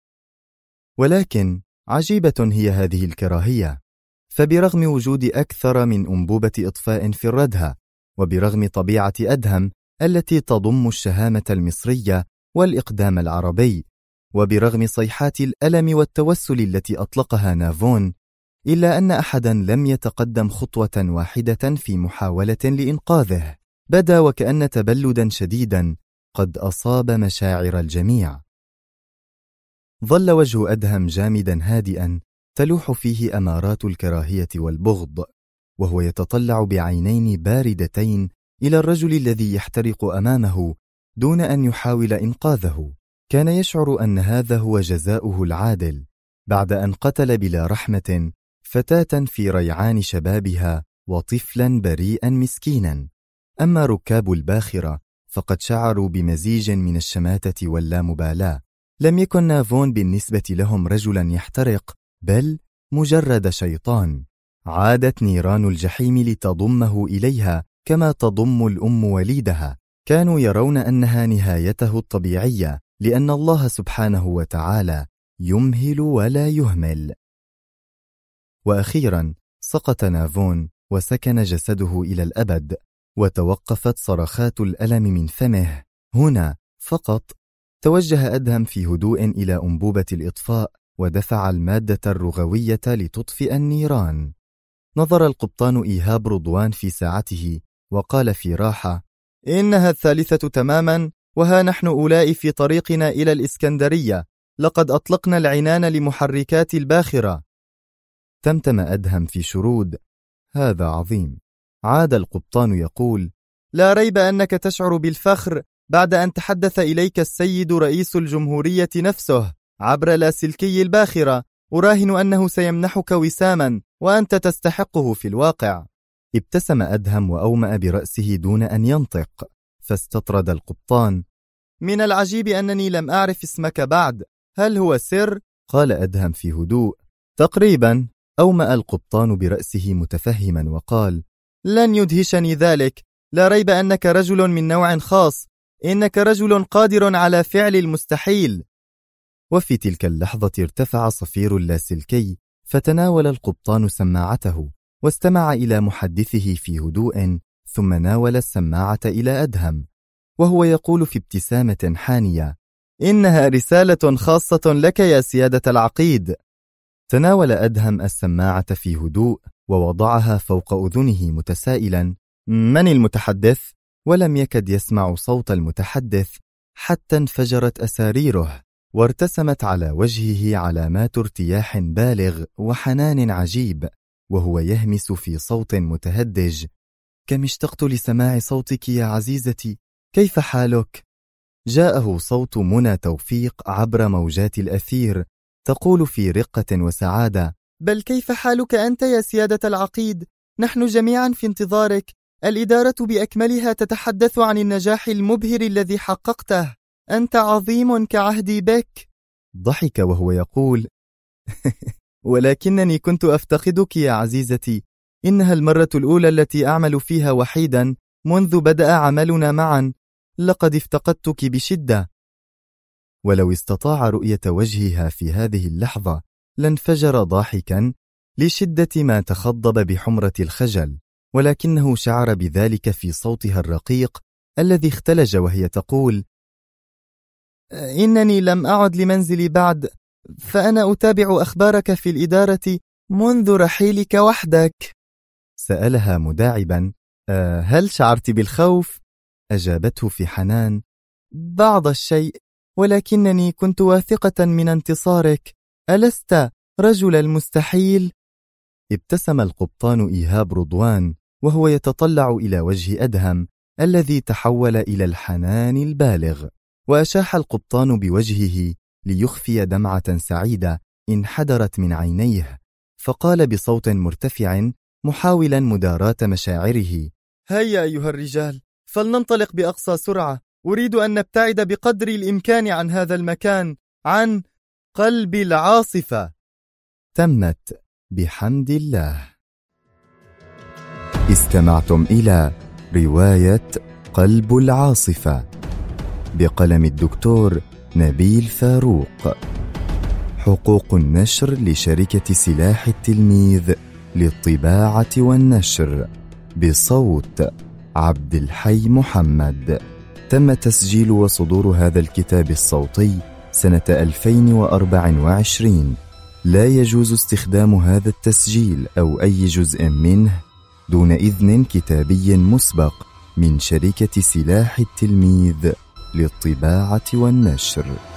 ولكن عجيبة هي هذه الكراهية، فبرغم وجود أكثر من أنبوبة إطفاء في الردهة، وبرغم طبيعة أدهم التي تضم الشهامة المصرية والإقدام العربي، وبرغم صيحات الألم والتوسل التي أطلقها نافون، إلا أن أحدا لم يتقدم خطوة واحدة في محاولة لإنقاذه. بدا وكأن تبلدا شديدا قد أصاب مشاعر الجميع. ظل وجه أدهم جامدا هادئا تلوح فيه أمارات الكراهية والبغض، وهو يتطلع بعينين باردتين إلى الرجل الذي يحترق أمامه دون أن يحاول إنقاذه. كان يشعر أن هذا هو جزاؤه العادل بعد أن قتل بلا رحمة فتاة في ريعان شبابها وطفلا بريئا مسكينا. أما ركاب الباخرة فقد شعروا بمزيج من الشماتة واللامبالاة. لم يكن نافون بالنسبة لهم رجلا يحترق، بل مجرد شيطان. عادت نيران الجحيم لتضمه إليها كما تضم الأم وليدها. كانوا يرون أنها نهايته الطبيعية، لأن الله سبحانه وتعالى يمهل ولا يهمل. وأخيرا سقط نافون وسكن جسده إلى الأبد، وتوقفت صرخات الألم من فمه. هنا فقط توجه أدهم في هدوء إلى أنبوبة الإطفاء ودفع المادة الرغوية لتطفئ النيران. نظر القبطان إيهاب رضوان في ساعته وقال في راحة: إنها الثالثة تماما، وها نحن أولاء في طريقنا إلى الإسكندرية، لقد أطلقنا العنان لمحركات الباخرة. تمتم أدهم في شرود: هذا عظيم. عاد القبطان يقول: لا ريب أنك تشعر بالفخر بعد أن تحدث إليك السيد رئيس الجمهورية نفسه عبر لاسلكي الباخرة. أراهن أنه سيمنحك وساما وأنت تستحقه في الواقع. ابتسم أدهم وأومأ برأسه دون أن ينطق، فاستطرد القبطان: من العجيب أنني لم أعرف اسمك بعد، هل هو سر؟ قال أدهم في هدوء: تقريبا. أومأ القبطان برأسه متفهما وقال: لن يدهشني ذلك، لا ريب أنك رجل من نوع خاص، إنك رجل قادر على فعل المستحيل. وفي تلك اللحظة ارتفع صفير اللاسلكي، فتناول القبطان سماعته واستمع إلى محدثه في هدوء، ثم ناول السماعة إلى أدهم وهو يقول في ابتسامة حانية: إنها رسالة خاصة لك يا سيادة العقيد. تناول أدهم السماعة في هدوء ووضعها فوق أذنه متسائلا: من المتحدث؟ ولم يكد يسمع صوت المتحدث حتى انفجرت أساريره وارتسمت على وجهه علامات ارتياح بالغ وحنان عجيب، وهو يهمس في صوت متهدج: كم اشتقت لسماع صوتك يا عزيزتي، كيف حالك؟ جاءه صوت منى توفيق عبر موجات الأثير تقول في رقة وسعادة: بل كيف حالك أنت يا سيادة العقيد؟ نحن جميعا في انتظارك، الإدارة بأكملها تتحدث عن النجاح المبهر الذي حققته، أنت عظيم كعهدي بك. ضحك وهو يقول: ولكنني كنت أفتقدك يا عزيزتي، إنها المرة الأولى التي أعمل فيها وحيدا منذ بدأ عملنا معا، لقد افتقدتك بشدة. ولو استطاع رؤية وجهها في هذه اللحظة لانفجر ضاحكا لشدة ما تخضب بحمرة الخجل، ولكنه شعر بذلك في صوتها الرقيق الذي اختلج وهي تقول: إنني لم أعد لمنزلي بعد، فأنا أتابع أخبارك في الإدارة منذ رحيلك وحدك. سألها مداعبا: هل شعرت بالخوف؟ أجابته في حنان: بعض الشيء، ولكنني كنت واثقة من انتصارك، ألست رجل المستحيل؟ ابتسم القبطان إيهاب رضوان وهو يتطلع إلى وجه أدهم الذي تحول إلى الحنان البالغ، وأشاح القبطان بوجهه ليخفي دمعة سعيدة انحدرت من عينيه، فقال بصوت مرتفع محاولا مداراة مشاعره: هيا أيها الرجال، فلننطلق بأقصى سرعة، أريد أن نبتعد بقدر الإمكان عن هذا المكان، عن قلب العاصفة. تمت بحمد الله. استمعتم إلى رواية قلب العاصفة بقلم الدكتور نبيل فاروق. حقوق النشر لشركة سلاح التلميذ للطباعة والنشر، بصوت عبد الحي محمد. تم تسجيل وصدور هذا الكتاب الصوتي سنة 2024. لا يجوز استخدام هذا التسجيل أو أي جزء منه دون إذن كتابي مسبق من شركة سلاح التلميذ للطباعة والنشر.